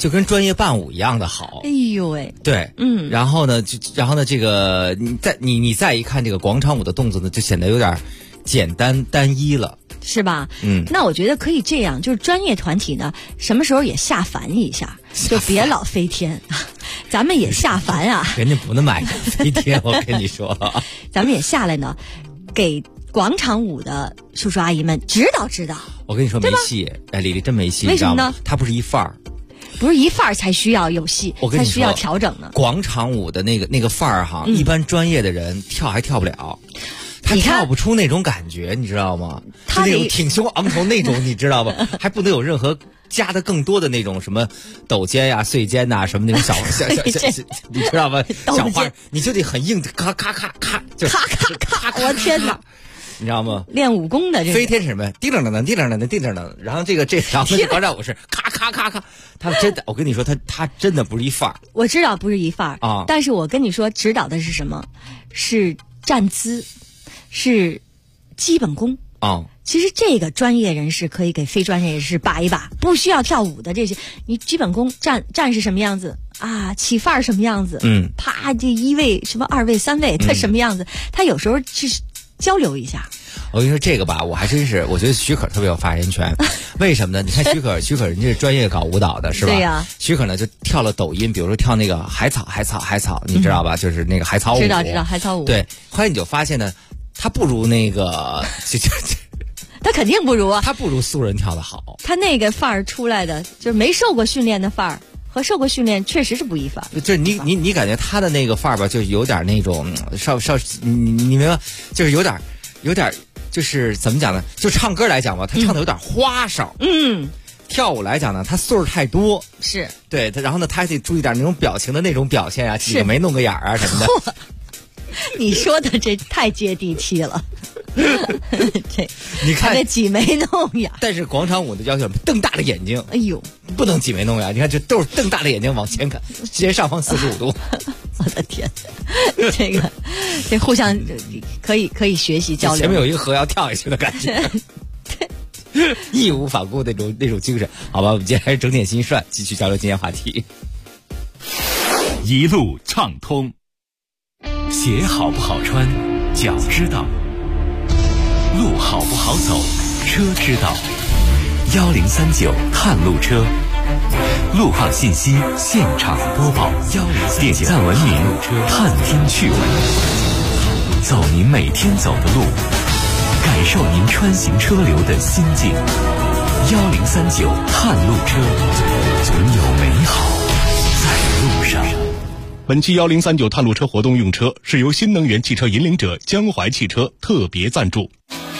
就跟专业伴舞一样的好。 哎呦喂， 对，然后呢，这个你再一看这个广场舞的动作呢，就显得有点简单单一了， 是吧？那我觉得可以这样，就是专业团体呢，什么时候也下凡一下，就别老飞天，咱们也下凡啊。 人家不那么爱飞天，我跟你说， 咱们也下来呢，给广场舞的叔叔阿姨们指导指导。 我跟你说没戏，哎，李丽真没戏， 为什么呢？ 他不是一范儿。 不是一范儿才需要有戏， 我跟你说才需要调整呢。 广场舞的那个范儿哈，一般专业的人跳还跳不了，他跳不出那种感觉，你知道吗？他那种挺胸昂头那种，你知道吗？还不能有任何加的更多的那种什么抖肩呀、碎肩呐，什么那种小，你知道吗？小花你就得很硬，咔咔咔咔，就咔咔咔，我天哪！ 你知道吗？ 练武功的这飞天是什么？叮当当当，叮当当当，叮当当。然后然后广场舞是咔咔咔咔。他真的，我跟你说，他真的不是一范儿。 我知道不是一范儿啊， 但是我跟你说，指导的是什么？是站姿，是基本功啊。 其实这个专业人士可以给非专业人士把一把，不需要跳舞的这些，你基本功站是什么样子啊？起范儿什么样子？啪，这一位什么二位三位，他什么样子？他有时候就是交流一下。 我跟你说这个吧，我还真是，我觉得许可特别有发言权。为什么呢？你看许可人家是专业搞舞蹈的，是吧？ 对呀。 许可呢就跳了抖音，比如说跳那个海草，你知道吧？就是那个海草舞。 知道海草舞。 对，后来你就发现呢，他不如那个他肯定不如啊， 他不如素人跳得好。 他那个范儿出来的，就是没受过训练的范儿。和受过训练确实是不一范儿， 就是你感觉他的那个范儿吧，就有点那种你明白，就是有点，就是怎么讲呢？就唱歌来讲吧，他唱的有点花哨，跳舞来讲呢，他岁数太多， 是对他，然后呢，他还得注意点那种表情的那种表现啊，挤个眉弄个眼啊什么的。 你说的这太接地气了。这你看这挤眉弄眼， 但是广场舞的要求瞪大了眼睛， 哎呦， 不能挤眉弄眼。你看这都是瞪大了眼睛往前看，斜上方45度。 我的天，这互相可以学习交流。 前面有一个河要跳下去的感觉，义无反顾那种精神。好吧，我们接下来整点心算，继续交流今天话题。 一路畅通，鞋好不好穿，脚知道。路好不好走，车知道。1039探路车，路况信息现场播报，点赞文明，探听趣闻，走您每天走的路，感受您穿行车流的心境。1039探路车，总有美好在路上。 本期1039探路车活动用车是由新能源汽车引领者江淮汽车特别赞助。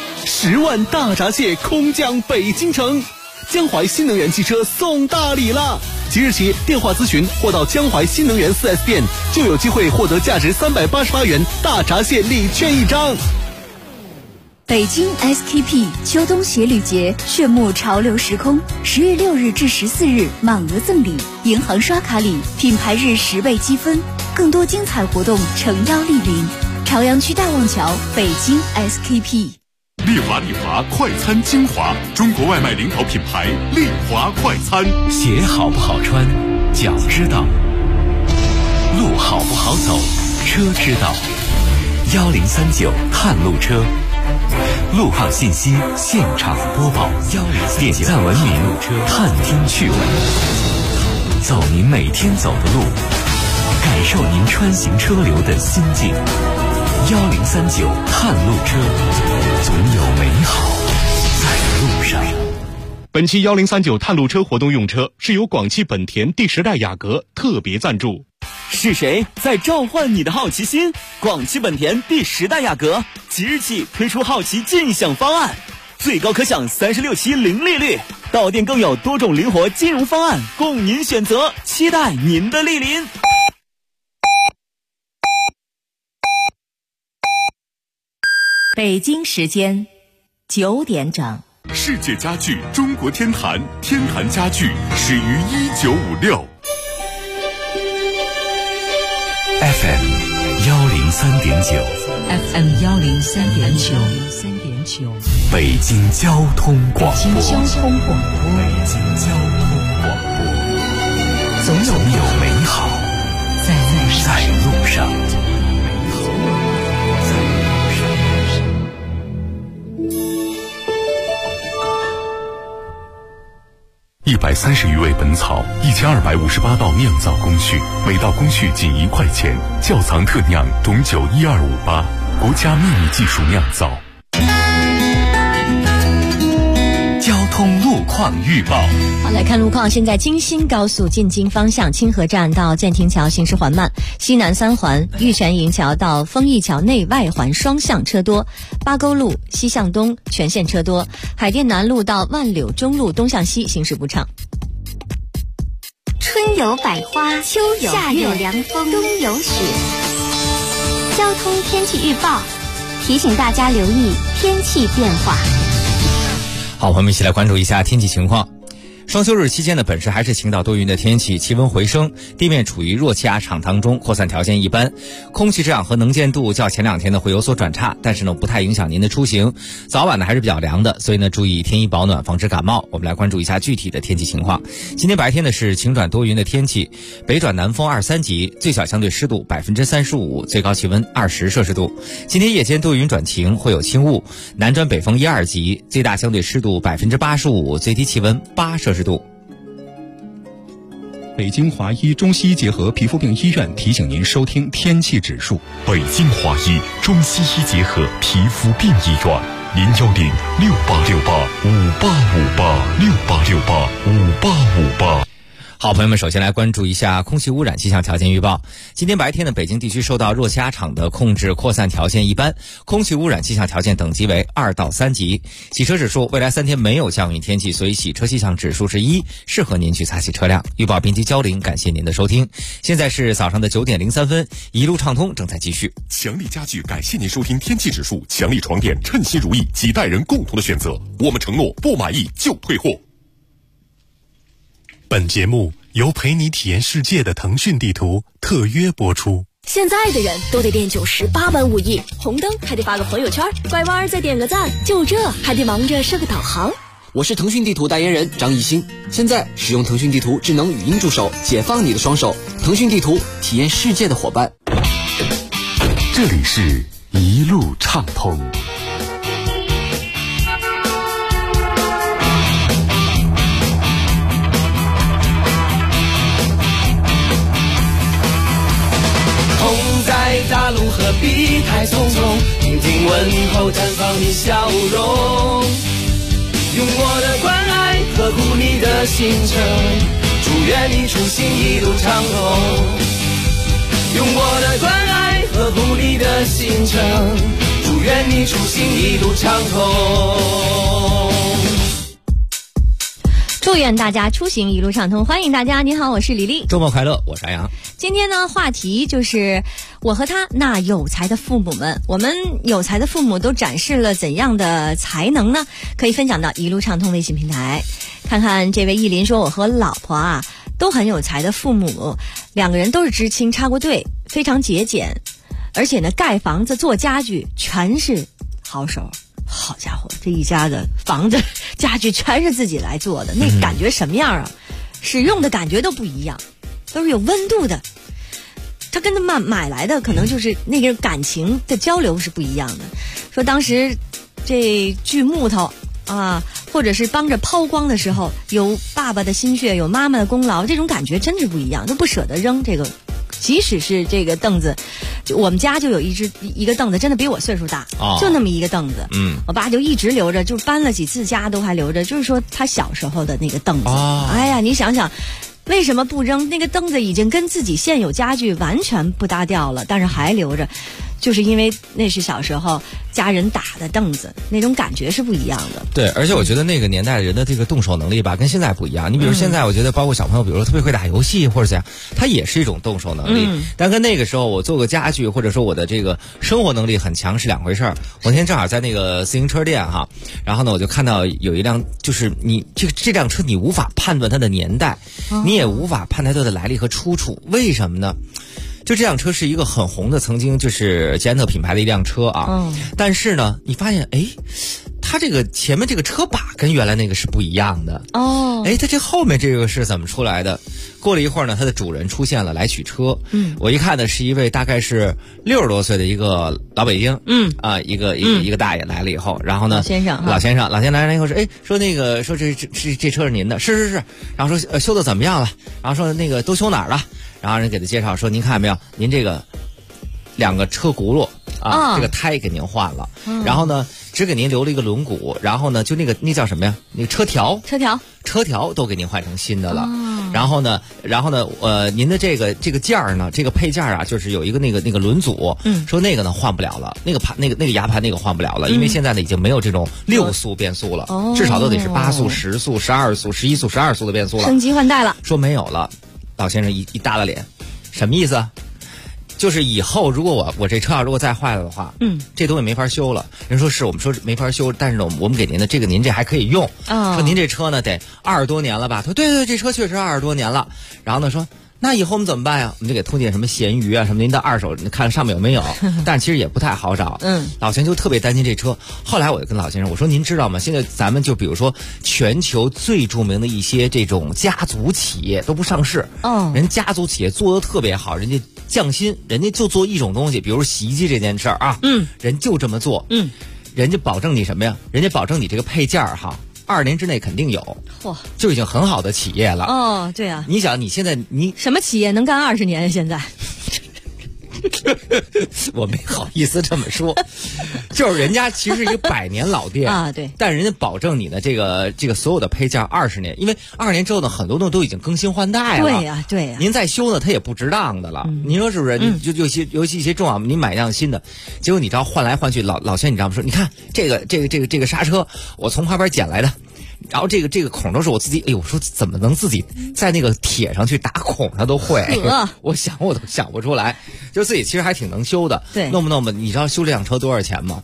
10万大闸蟹空降北京城，江淮新能源汽车送大礼了！即日起电话咨询或到江淮新能源 4S 店，就有机会获得价值388元大闸蟹礼券1张。 北京 SKP 秋冬鞋履节炫目潮流时空，10月6日至14日满额赠礼，银行刷卡礼，品牌日10倍积分，更多精彩活动诚邀莅临。朝阳区大望桥，北京 SKP。 丽华快餐精华，中国外卖领跑品牌丽华快餐。 鞋好不好穿，脚知道；路好不好走，车知道。1039探路车，路况信息现场播报，点赞文明，探听趣闻，走您每天走的路，感受您穿行车流的心境。1039探路车，总有美好在路上。 本期1039探路车活动用车是由广汽本田第10代雅阁特别赞助。 是谁在召唤你的好奇心？广汽本田第10代雅阁即日起推出好奇尽享方案，最高可享36期零利率，到店更有多种灵活金融方案供您选择，期待您的莅临。 北京时间9点整。 世界家具中国天坛，天坛家具始于1956。 FM 103.9 FM 103.9 北京交通广播。 北京交通广播。 北京交通广播。 总有美好在路上。130余味本草，1258道酿造工序，每道工序仅1块钱。窖藏特酿种酒12588，国家秘密技术酿造。交通路况预报。 好，来看路况。现在京新高速进京方向清河站到建亭桥行驶缓慢，西南3环玉泉营桥到丰益桥内外环双向车多，八沟路西向东全线车多，海淀南路到万柳中路东向西行驶不畅。 春有百花，秋有夏有凉风，冬有雪。交通天气预报提醒大家留意天气变化。 好，朋友们一起来关注一下天气情况。双休日期间呢，本市还是晴到多云的天气，气温回升，地面处于弱气压场当中，扩散条件一般，空气质量和能见度较前2天呢会有所转差，但是呢不太影响您的出行。早晚呢还是比较凉的，所以呢注意添衣保暖，防止感冒。我们来关注一下具体的天气情况。今天白天呢是晴转多云的天气，北转南风2、3级，最小相对湿度35%，最高气温20摄氏度。今天夜间多云转晴，会有轻雾，南转北风1、2级，最大相对湿度85%，最低气温8摄氏度。 北京华医中西医结合皮肤病医院提醒您收听天气指数。 北京华医中西医结合皮肤病医院，0106868585858，68685858。 好，朋友们，首先来关注一下空气污染气象条件预报。今天白天呢，北京地区受到弱气压场的控制，扩散条件一般，空气污染气象条件等级为2到3级。洗车指数未来3天没有降雨天气，所以洗车气象指数是1，适合您去擦洗车辆。预报编辑焦玲，感谢您的收听。现在是早上的9点03分，一路畅通正在继续。 强力家具感谢您收听天气指数，强力床垫称心如意，几代人共同的选择。我们承诺不满意就退货。 本节目由陪你体验世界的腾讯地图特约播出。 现在的人都得练98般武艺，红灯还得发个朋友圈，拐弯再点个赞，就这还得忙着设个导航。 我是腾讯地图代言人张艺兴，现在使用腾讯地图智能语音助手，解放你的双手。腾讯地图，体验世界的伙伴。 这里是一路畅通。 在大路何必太匆匆，听听问候，绽放你笑容，用我的关爱呵护你的行程，祝愿你出行一路畅通。用我的关爱呵护你的行程，祝愿你出行一路畅通。 祝愿大家出行一路畅通，欢迎大家。你好，我是李丽。 周末快乐，我是安阳。 今天呢，话题就是我和他那有才的父母们。我们有才的父母都展示了怎样的才能呢？可以分享到一路畅通微信平台。看看这位意林说，我和老婆啊都很有才的父母，2个人都是知青，插过队，非常节俭，而且呢盖房子做家具全是好手。好家伙，这一家的房子家具全是自己来做的，那感觉什么样啊？使用的感觉都不一样，都是有温度的。他跟他买来的可能就是那个感情的交流是不一样的。说当时这锯木头啊，或者是帮着抛光的时候，有爸爸的心血，有妈妈的功劳，这种感觉真是不一样，都不舍得扔这个。即使是这个凳子，就我们家就有一个凳子，真的比我岁数大，就那么一个凳子。我爸就一直留着，就搬了几次家都还留着，就是说他小时候的那个凳子。哎呀，你想想，为什么不扔？那个凳子已经跟自己现有家具完全不搭调了，但是还留着，就是因为那是小时候家人打的凳子，那种感觉是不一样的。 对，而且我觉得那个年代人的这个动手能力吧，跟现在不一样。你比如现在，我觉得包括小朋友，比如说特别会打游戏或者怎样，他也是一种动手能力。但跟那个时候我做个家具，或者说我的这个生活能力很强是2回事儿。我那天正好在那个自行车店哈，然后呢我就看到有一辆，就是你这辆车你无法判断它的年代，你也无法判断它的来历和出处，为什么呢？就这辆车是一个很红的，曾经就是捷安特品牌的一辆车啊。但是呢，你发现它这个前面这个车把跟原来那个是不一样的。它这后面这个是怎么出来的？ 过了一会儿呢，它的主人出现了，来取车。我一看呢，是一位大概是60多岁的一个老北京，一个大爷来了以后，然后呢，老先生来了以后说，说那个说这车是您的，是，然后说修的怎么样了？然后说那个都修哪儿了？然后人给他介绍说，您看没有，您这个2个车轱辘这个胎给您换了，然后呢只给您留了一个轮毂，然后呢就那叫什么呀？那个车条都给您换成新的了。然后呢，您的这个件儿呢，这个配件啊，就是有一个那个轮组，说那个呢换不了了，那个牙盘那个换不了了，因为现在呢已经没有这种6速变速了，至少都得是8速、10速、12速、11速、12速的变速了， 升级换代了。 说没有了，老先生一耷拉脸，什么意思？就是以后如果我这车要如果再坏了的话，这东西没法修了。人说是我们说没法修，但是呢我们给您的这个您这还可以用。说您这车呢得20多年了吧？他说对，这车确实20多年了。然后呢说那以后我们怎么办呀？我们就给通缉什么闲鱼啊什么，您到二手看上面有没有？但是其实也不太好找。老先生就特别担心这车。后来我就跟老先生我说您知道吗？现在咱们就比如说全球最著名的一些这种家族企业都不上市，人家族企业做的特别好，人家匠心，人家就做一种东西，比如洗衣机这件事儿啊，人就这么做，人家保证你什么呀？人家保证你这个配件哈，2年之内肯定有，就已经很好的企业了。 对啊， 你想你现在你什么企业能干20年？现在我没好意思这么说，就是人家其实是一个100年老店啊，对， 但人家保证你的这个所有的配件20年，因为20年之后呢，很多东西都已经更新换代了。 对呀， 您再修呢，它也不值当的了。您说是不是？尤其一些重要，你买辆新的，结果你知道换来换去，老先生你知道吗？说你看这个刹车，我从旁边捡来的。然后这个孔都是我自己，我说怎么能自己在那个铁上去打孔上都会？我想我都想不出来，就自己其实还挺能修的。 对， 弄不弄吧？你知道修这辆车多少钱吗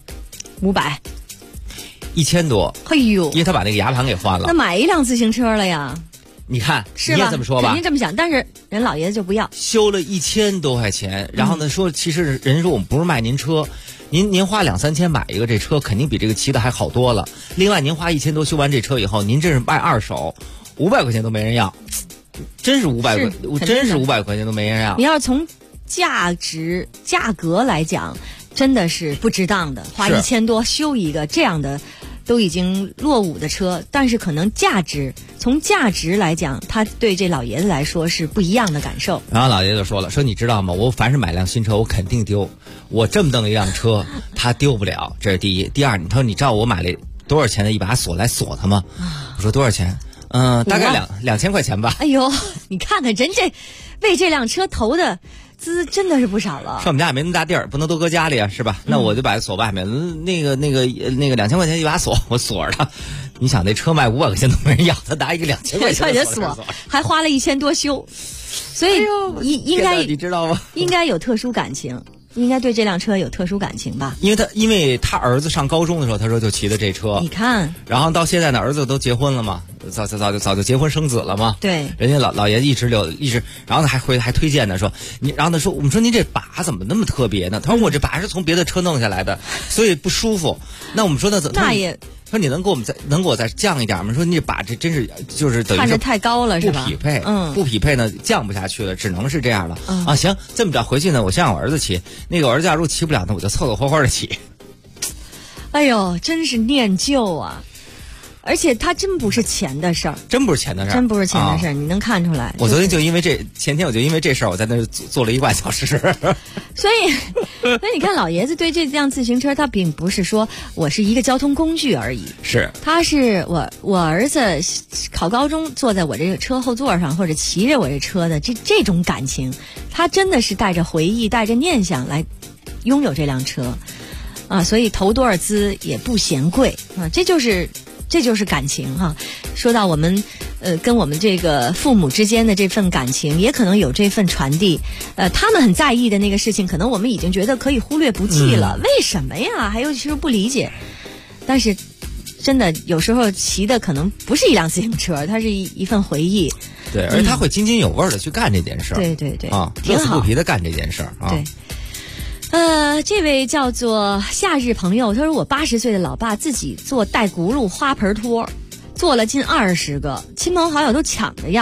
？500，1000多。因为他把那个牙盘给换了。 那买一辆自行车了呀？ 你看， 是吧？ 你也这么说吧？ 肯定这么想，但是人老爷子就不要。 修了1000多块钱，然后呢说，其实人说我们不是卖您车。您花2、3千买一个这车，肯定比这个骑的还好多了。另外，您花1000多修完这车以后，您这是卖二手，500块钱都没人要，真是500块，真是500块钱都没人要。 你要是从价格来讲，真的是不值当的，花1000多修一个这样的。都已经落伍的车，但是可能从价值来讲，他对这老爷子来说是不一样的感受。 然后老爷子说了，说你知道吗？我凡是买辆新车，我肯定丢。我这么蹬一辆车，他丢不了，这是第一。第二，他说你知道我买了多少钱的一把锁来锁它吗？我说多少钱？大概2000块钱吧。哎呦，你看看人这为这辆车投的资真的是不少了。 说我们家也没那么大地儿，不能都搁家里啊，是吧？那我就把它锁外面，那个2000块钱一把锁，我锁着它。你想那车卖500块钱都没人要，他拿一个2000块钱的锁，还花了1000多修，所以应该你知道吗？ 应该有特殊感情。应该对这辆车有特殊感情吧？ 因为他儿子上高中的时候，他说就骑的这车。 你看， 然后到现在呢，儿子都结婚了嘛，早就结婚生子了嘛。 对， 人家老爷子一直，然后呢还推荐呢，说你，然后他说我们说您这把怎么那么特别呢？他说我这把是从别的车弄下来的，所以不舒服。那我们说那也。 说你能给我再降一点吗？说你这把这真是就是等于看着太高了是吧？ 不匹配，不匹配呢，降不下去了，只能是这样了。啊，行，这么着回去呢，我先让我儿子骑，那个我儿子假如骑不了呢，我就凑凑合合的骑。 哎呦，真是念旧啊！而且他真不是钱的事儿， 真不是钱的事儿，你能看出来。 我昨天就因为前天我就因为这事儿，我在那坐了1个半小时。 所以你看，老爷子对这辆自行车，他并不是说我是一个交通工具而已， 是他是我儿子考高中坐在我这个车后座上，或者骑着我这车的这种感情，他真的是带着回忆、带着念想来拥有这辆车啊，所以投多少资也不嫌贵啊，这就是感情哈。说到我们跟我们这个父母之间的这份感情，也可能有这份传递。他们很在意的那个事情，可能我们已经觉得可以忽略不计了。为什么呀？还有其实不理解。但是真的有时候骑的可能不是一辆自行车，它是一份回忆。 对，而且他会津津有味的去干这件事儿。 对对对， 啊，乐此不疲的干这件事儿啊。 对。这位叫做夏日朋友，他说我80岁的老爸自己做带轱辘花盆托，做了近20个，亲朋好友都抢着要。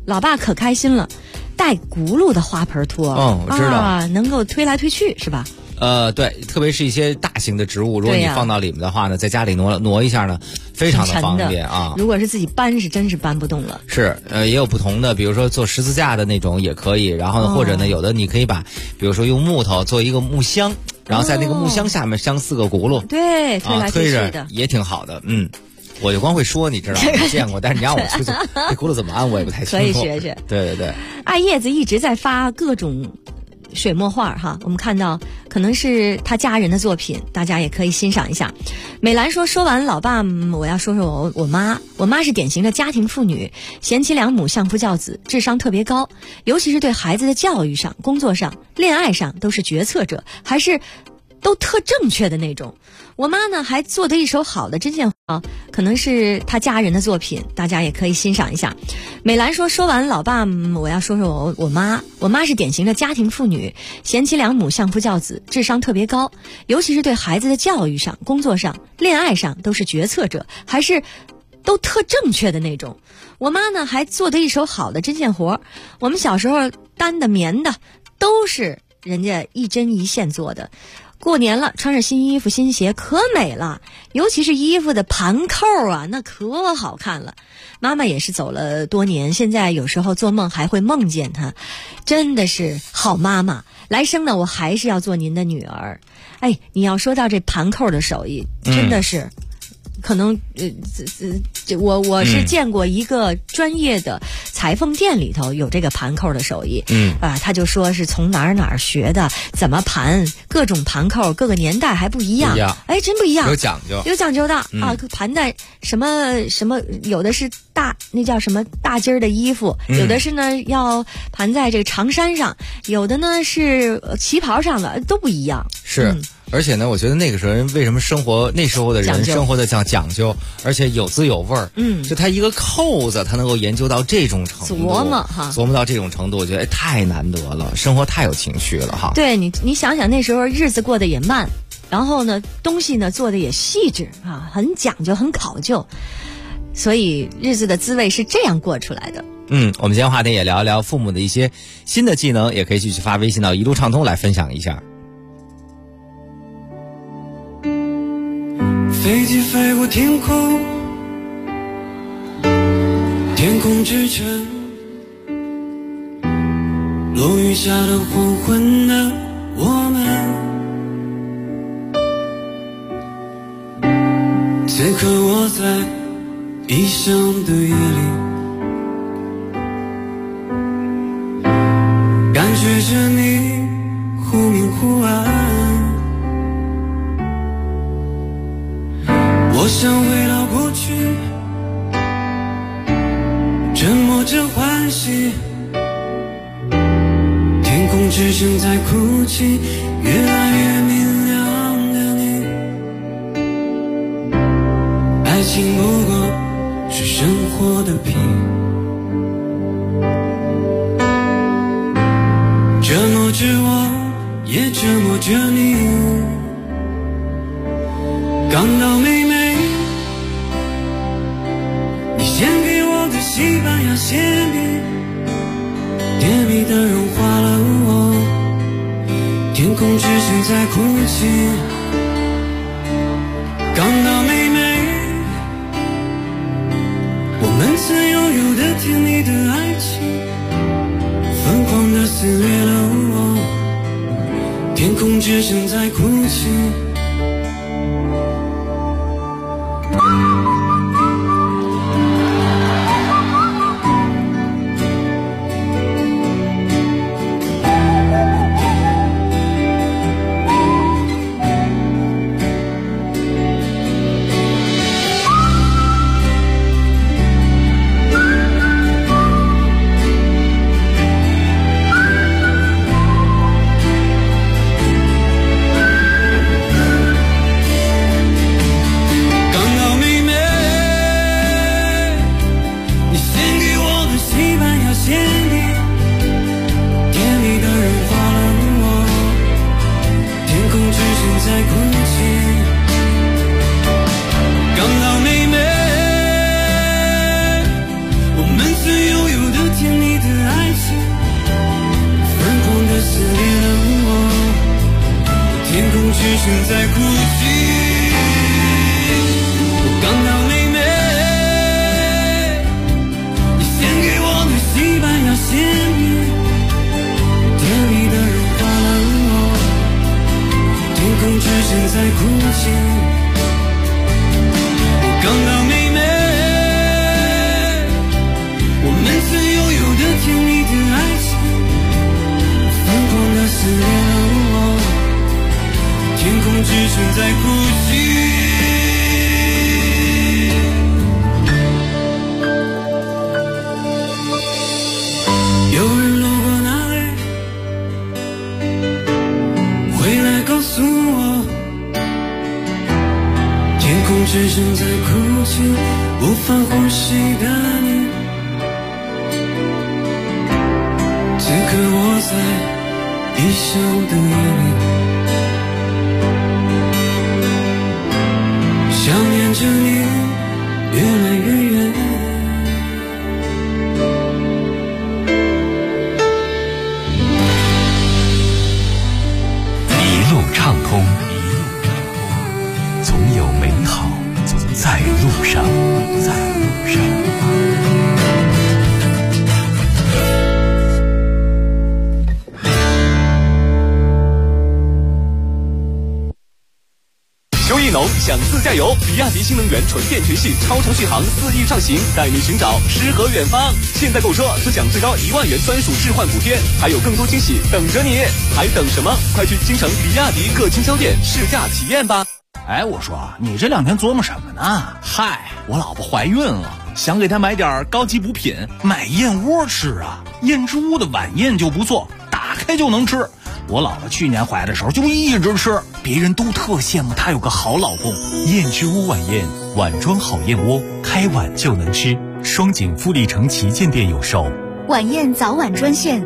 老爸可开心了，带轱辘的花盆托。 我知道， 能够推来推去是吧？ 对，特别是一些大型的植物，如果你放到里面的话呢，在家里挪一下呢，非常的方便啊。 如果是自己搬，是真是搬不动了。 是，也有不同的，比如说做十字架的那种也可以，然后呢，或者呢，有的你可以把，比如说用木头做一个木箱，然后在那个木箱下面镶4个轱辘， 对，推来推去的， 也挺好的。我就光会说，你知道，没见过，但是你让我去做，这轱辘怎么安我也不太清楚。 可以学学。 对。 艾叶子一直在发各种水墨画哈，我们看到可能是他家人的作品，大家也可以欣赏一下。美兰说完老爸，我要说说我妈。我妈是典型的家庭妇女，贤妻良母，相夫教子，智商特别高，尤其是对孩子的教育上、工作上、恋爱上都是决策者，还是都特正确的那种。我妈呢还做得一手好的针线活，可能是她家人的作品，大家也可以欣赏一下。美兰说完老爸，我要说说我妈。我妈是典型的家庭妇女，贤妻良母，相夫教子，智商特别高，尤其是对孩子的教育上、工作上、恋爱上都是决策者，还是都特正确的那种。我妈呢还做得一手好的针线活，我们小时候单的棉的都是人家一针一线做的。过年了，穿着新衣服新鞋可美了，尤其是衣服的盘扣啊，那可好看了。妈妈也是走了多年，现在有时候做梦还会梦见她，真的是好妈妈。来生呢，我还是要做您的女儿。哎，你要说到这盘扣的手艺，真的是可能我是见过一个专业的裁缝店里头有这个盘扣的手艺，他就说是从哪儿学的，怎么盘，各种盘扣各个年代还不一样，哎，真不一样， 有讲究的啊，盘的什么，有的是那叫什么大襟儿的衣服，有的是呢要盘在这个长衫上，有的呢是旗袍上的，都不一样。 是。而且呢，我觉得那个时候人为什么那时候的人生活的讲究，而且有滋有味儿。就他一个扣子，他能够研究到这种程度，琢磨到这种程度，我觉得太难得了，生活太有情趣了哈。 对你想想那时候日子过得也慢，然后呢东西呢做的也细致啊，很讲究，很考究，所以日子的滋味是这样过出来的。 我们今天话题也聊一聊父母的一些新的技能，也可以继续发微信到一路畅通来分享一下。 飞机飞过天空，天空之城，落雨下的黄昏的我们，此刻我在异乡的夜里，感觉着你忽明忽暗。我想回到过去，沉默着欢喜，天空之城在哭泣，越来越明亮的你，爱情不过是生活的皮，折磨着我，也折磨着你，港岛妹妹，你献给我的西班牙馅饼，甜蜜的融化了我，天空之城在哭泣，港岛妹妹，我们曾拥有的甜蜜的爱情，疯狂地撕裂了我，天空之城在哭泣。 只剩在哭泣。我刚到妹妹，你献给我的西班牙鲜米，店里的人花了我，天空只剩在哭泣。我刚到妹妹，我们曾拥有的甜蜜的爱情，疯狂的撕裂了我，天空只剩在哭泣。有人路过那里，回来告诉我，天空只剩在哭泣，无法呼吸的你。此刻我在异乡的夜里，想念着你越来越远。 一路畅通，总有美好在路上，在路上。 邱一农想自驾游，比亚迪新能源纯电全系超长续航4亿上行，带你寻找诗和远方。现在购车就享最高1万元专属置换补贴，还有更多惊喜等着你，还等什么？快去京城比亚迪各经销店试驾体验吧。 哎，我说你这2天琢磨什么呢？嗨，我老婆怀孕了，想给她买点高级补品，买燕窝吃啊。燕之屋的晚宴就不错，打开就能吃。我老婆去年怀的时候就一直吃，别人都特羡慕她有个好老公。 燕之屋晚宴，碗装好燕窝，开碗就能吃。双井富力城旗舰店有售。 晚宴早晚专线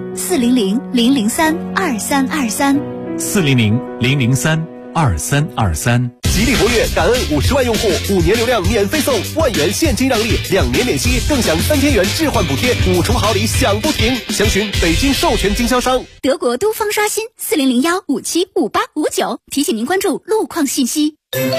400-003-2323 400-003-2323。 吉利博越感恩50万用户，5年流量免费送，1万元现金让利，2年免息，更享3000元置换补贴，5重好礼享不停。详询北京授权经销商。 德国都方刷新4001575859，提醒您关注路况信息。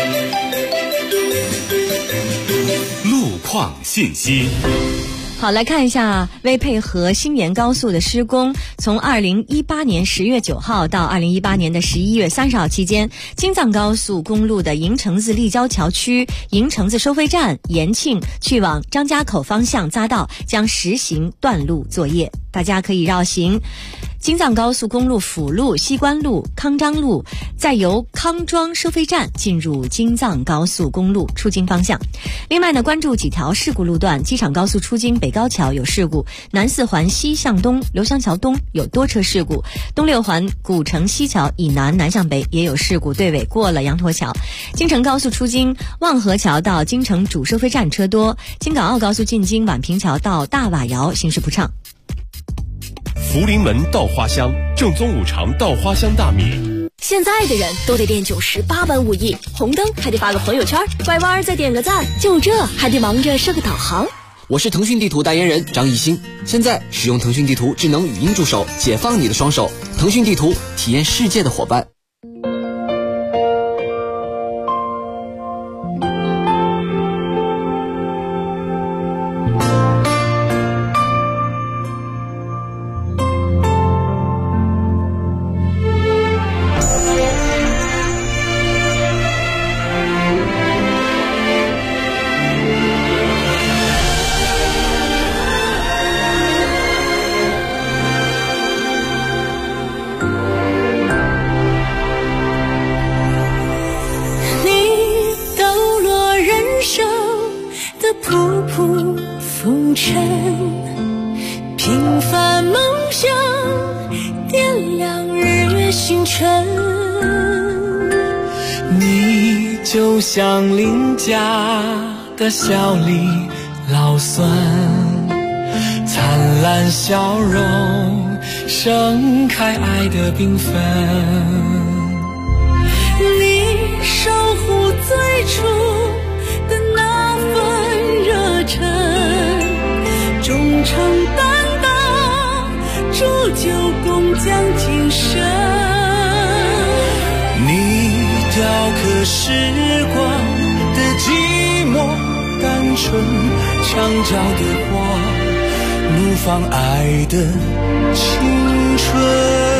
路况信息。 好，来看一下，为配合新延高速的施工，从2018年10月9号到2018年的11月30号期间，京藏高速公路的营城子立交桥区、营城子收费站、延庆去往张家口方向匝道将实行断路作业，大家可以绕行京藏高速公路辅路、西关路、康庄路，再由康庄收费站进入京藏高速公路出京方向。另外呢，关注几条事故路段：机场高速出京北高桥有事故，南四环西向东刘香桥东有多车事故，东六环古城西桥以南南向北也有事故，队尾过了羊驼桥。京承高速出京望河桥到京承主收费站车多，京港澳高速进京宛平桥到大瓦窑行驶不畅。 福临门稻花香，正宗五常稻花香大米。 现在的人都得练98般武艺，红灯还得发个朋友圈，拐弯再点个赞，就这还得忙着设个导航。 我是腾讯地图代言人张艺兴，现在使用腾讯地图智能语音助手，解放你的双手。腾讯地图，体验世界的伙伴。 平凡梦想点亮日月星辰，你就像邻家的小李老孙，灿烂笑容盛开爱的缤纷，你守护最初的那份热忱，忠诚担当，铸就工匠精神。你时光的寂寞，单纯墙角的花，怒放爱的青春。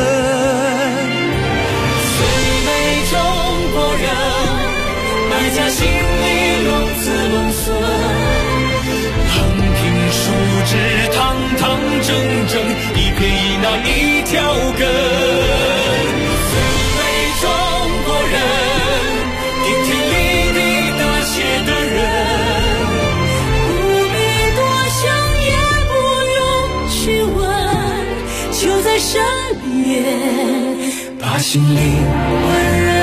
最美中国人，百家姓里龙子龙孙，横平竖直，堂堂正正，一撇一捺一条根。最美中国人，顶天立地大写的人，不必多想也不用去问，就在身边，把心灵温润。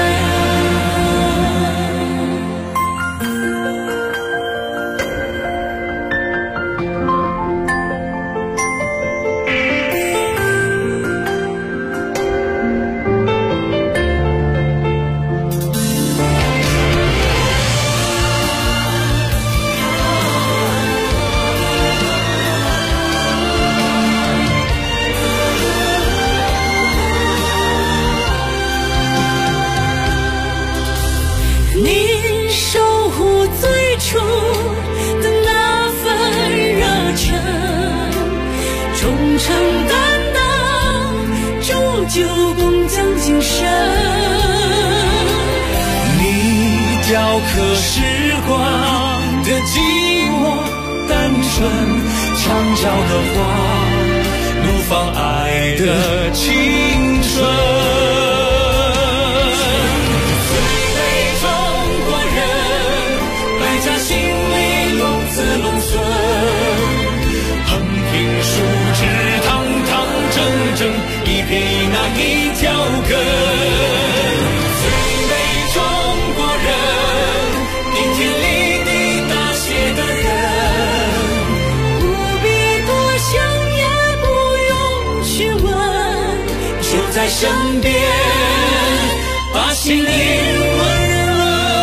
雕刻时光的寂寞，单纯墙角的花，怒放爱的青春。最美中国人，百家姓里龙子龙孙，横平竖直，堂堂正正，一撇一捺一条根。在身边，把心灵温润，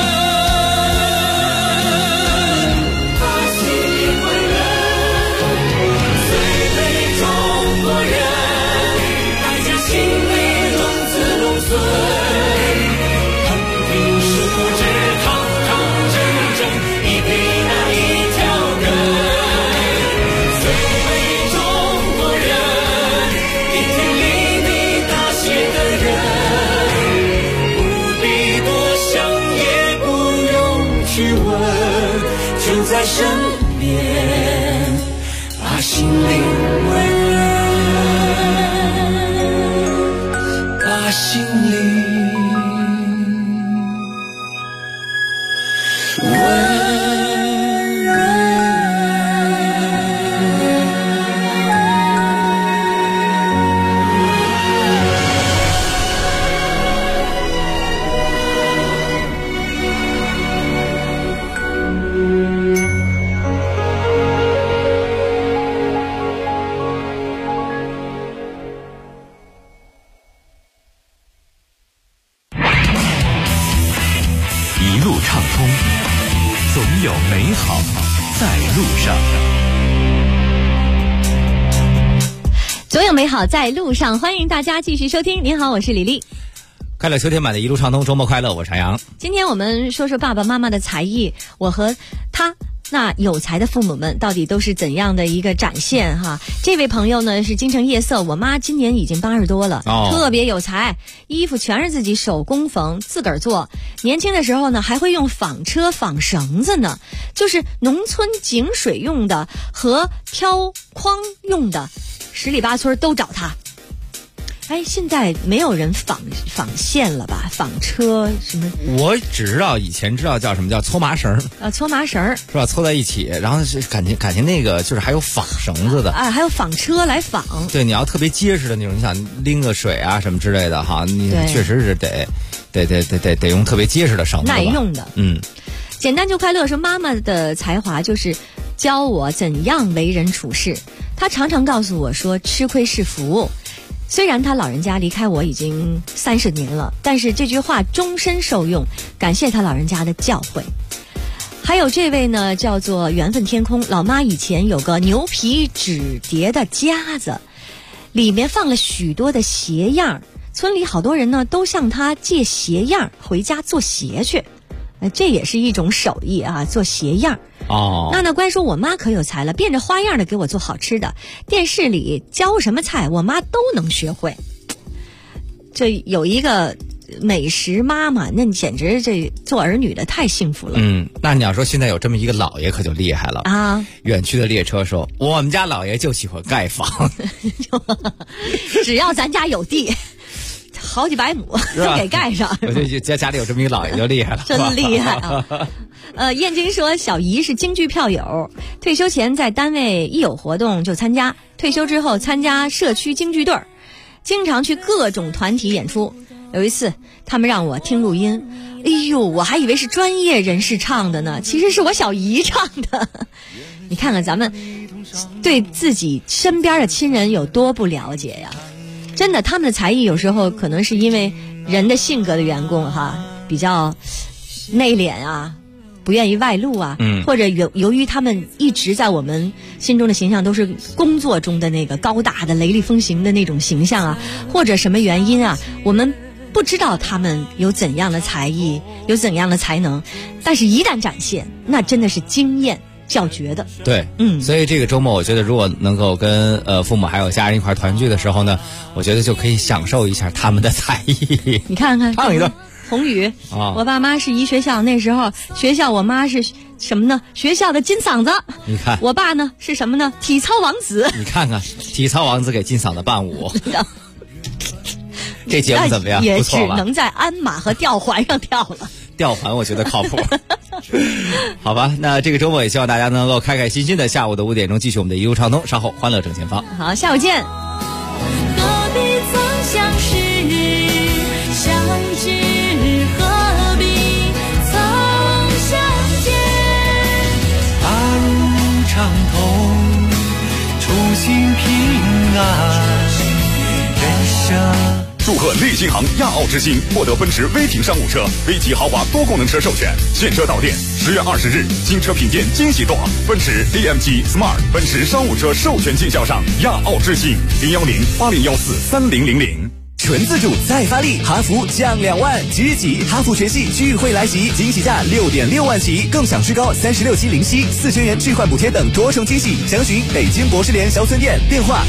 把心灵温润。最美中国人，百家姓里龙子龙孙，横平竖直，堂堂正正，一撇一捺一条根。最美中国人，顶天立就在身边，把心灵温润，把心灵温润。 总有美好在路上。 总有美好在路上，欢迎大家继续收听。您好，我是李丽。 快乐秋天版的一路畅通，周末快乐，我是杨。 今天我们说说爸爸妈妈的才艺，我和他那有才的父母们到底都是怎样的一个展现哈？这位朋友呢是京城夜色，我妈今年已经80多了，特别有才，衣服全是自己手工缝，自个儿做。年轻的时候呢还会用纺车纺绳子呢，就是农村井水用的和挑筐用的，十里八村都找他。哎，现在没有人纺线了吧？纺车什么？ 我只知道以前知道叫什么叫搓麻绳搓麻绳是吧？搓在一起，然后是感情那个就是还有纺绳子的还有纺车来纺。 对，你要特别结实的那种，你想拎个水啊什么之类的哈，你确实是得用特别结实的绳子， 耐用的。 嗯， 简单就快乐说，妈妈的才华就是教我怎样为人处事。她常常告诉我说，吃亏是福。虽然他老人家离开我已经30年了，但是这句话终身受用，感谢他老人家的教诲。还有这位呢，叫做缘分天空，老妈以前有个牛皮纸叠的夹子，里面放了许多的鞋样， 村里好多人呢都向他借鞋样回家做鞋去，这也是一种手艺啊，做鞋样。那乖说我妈可有才了，变着花样的给我做好吃的，电视里教什么菜我妈都能学会。这有一个美食妈妈，那简直这做儿女的太幸福了。 那你要说现在有这么一个老爷可就厉害了啊！远去的列车说，我们家老爷就喜欢盖房， 只要咱家有地，好几百亩就给盖上。 我就家里有这么一个老爷就厉害了， 真厉害啊！燕京说，小姨是京剧票友，退休前在单位一有活动就参加，退休之后参加社区京剧队，经常去各种团体演出。有一次他们让我听录音，哎呦，我还以为是专业人士唱的呢，其实是我小姨唱的。你看看咱们对自己身边的亲人有多不了解呀！真的，他们的才艺有时候可能是因为人的性格的缘故哈，比较内敛啊，不愿意外露啊，或者由于他们一直在我们心中的形象都是工作中的那个高大的雷厉风行的那种形象啊，或者什么原因啊，我们不知道他们有怎样的才艺，有怎样的才能，但是一旦展现，那真的是惊艳叫绝的。 对，所以这个周末我觉得如果能够跟父母还有家人一块团聚的时候呢，我觉得就可以享受一下他们的才艺。 你看看唱一段红雨我爸妈是一学校，那时候学校我妈是什么呢？学校的金嗓子。 你看我爸呢是什么呢？体操王子。 你看看体操王子给金嗓子伴舞。这节目怎么样？ 也只能在鞍马和吊环上跳了。 吊环我觉得靠谱。好吧，那这个周末也希望大家能够开开心心的下午的5点钟继续我们的一路畅通，稍后欢乐正前方。 好，下午见。 何必曾相识，相知何必曾相见。 大路畅通，出行平安，人生。 祝贺利星行亚奥之星获得奔驰 V 艇商务车 V 级豪华多功能车授权，现车到店。10月20日，新车品鉴惊喜多，奔驰 AMG Smart 奔驰商务车授权经销商亚奥之星，010-8014-3000。 纯自主再发力，哈弗降2万，即日起哈弗全系聚会来袭，惊喜价6.6万起，更享最高36期零息，4000元置换补贴等多重惊喜。详询北京博士联销村店，电话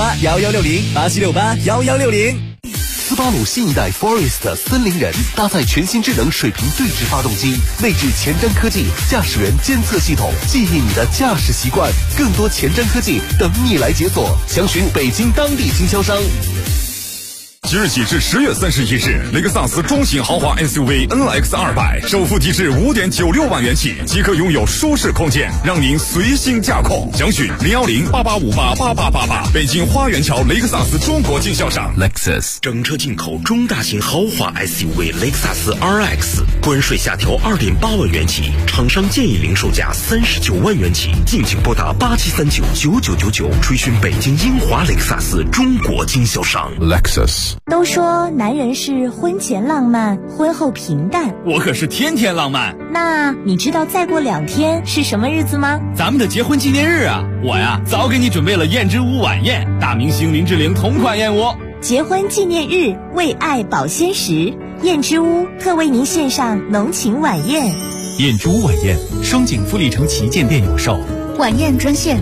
8768-1160，8768-1160。 斯巴鲁新一代 Forest 森林人搭载全新智能水平对置发动机，内置前瞻科技驾驶员监测系统，记忆你的驾驶习惯，更多前瞻科技等你来解锁。详询北京当地经销商。 即日起至10月31日，雷克萨斯中型豪华 SUV NX 200首付低至5.96万元起，即可拥有舒适空间，让您随心驾控。详询010-8858-8888，北京花园桥雷克萨斯中国经销商 Lexus。 整车进口中大型豪华 SUV 雷克萨斯 RX， 关税下调2.8万元起，厂商建议零售价39万元起，敬请拨打87399999，垂询北京英华雷克萨斯中国经销商 Lexus。 都说男人是婚前浪漫，婚后平淡， 我可是天天浪漫。 那你知道再过2天是什么日子吗？ 咱们的结婚纪念日啊！我呀早给你准备了燕之屋晚宴，大明星林志玲同款燕窝。 结婚纪念日，为爱保鲜时，燕之屋特为您献上浓情晚宴。 燕之屋晚宴，双井富力城旗舰店有售。 晚宴专线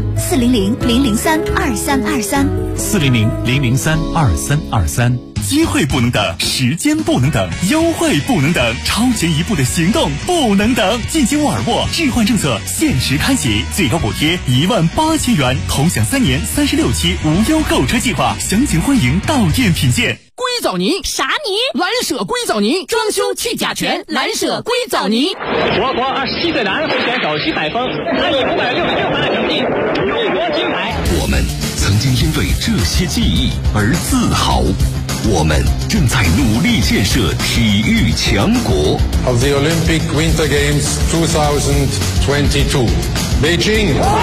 400-003-2323，400-003-2323。机会不能等，时间不能等，优惠不能等，超前一步的行动不能等。进京沃尔沃置换政策限时开启，最高补贴18000元，同享3年36期无忧购车计划，详情欢迎到店品鉴。 硅藻泥啥泥？蓝舍硅藻泥，装修去甲醛，蓝舍硅藻泥。 我国27岁男会选手徐海峰，他以566分的成绩勇夺金牌。 我们曾经因为这些记忆而自豪，我们正在努力建设体育强国。 Of the Olympic Winter Games 2022, Beijing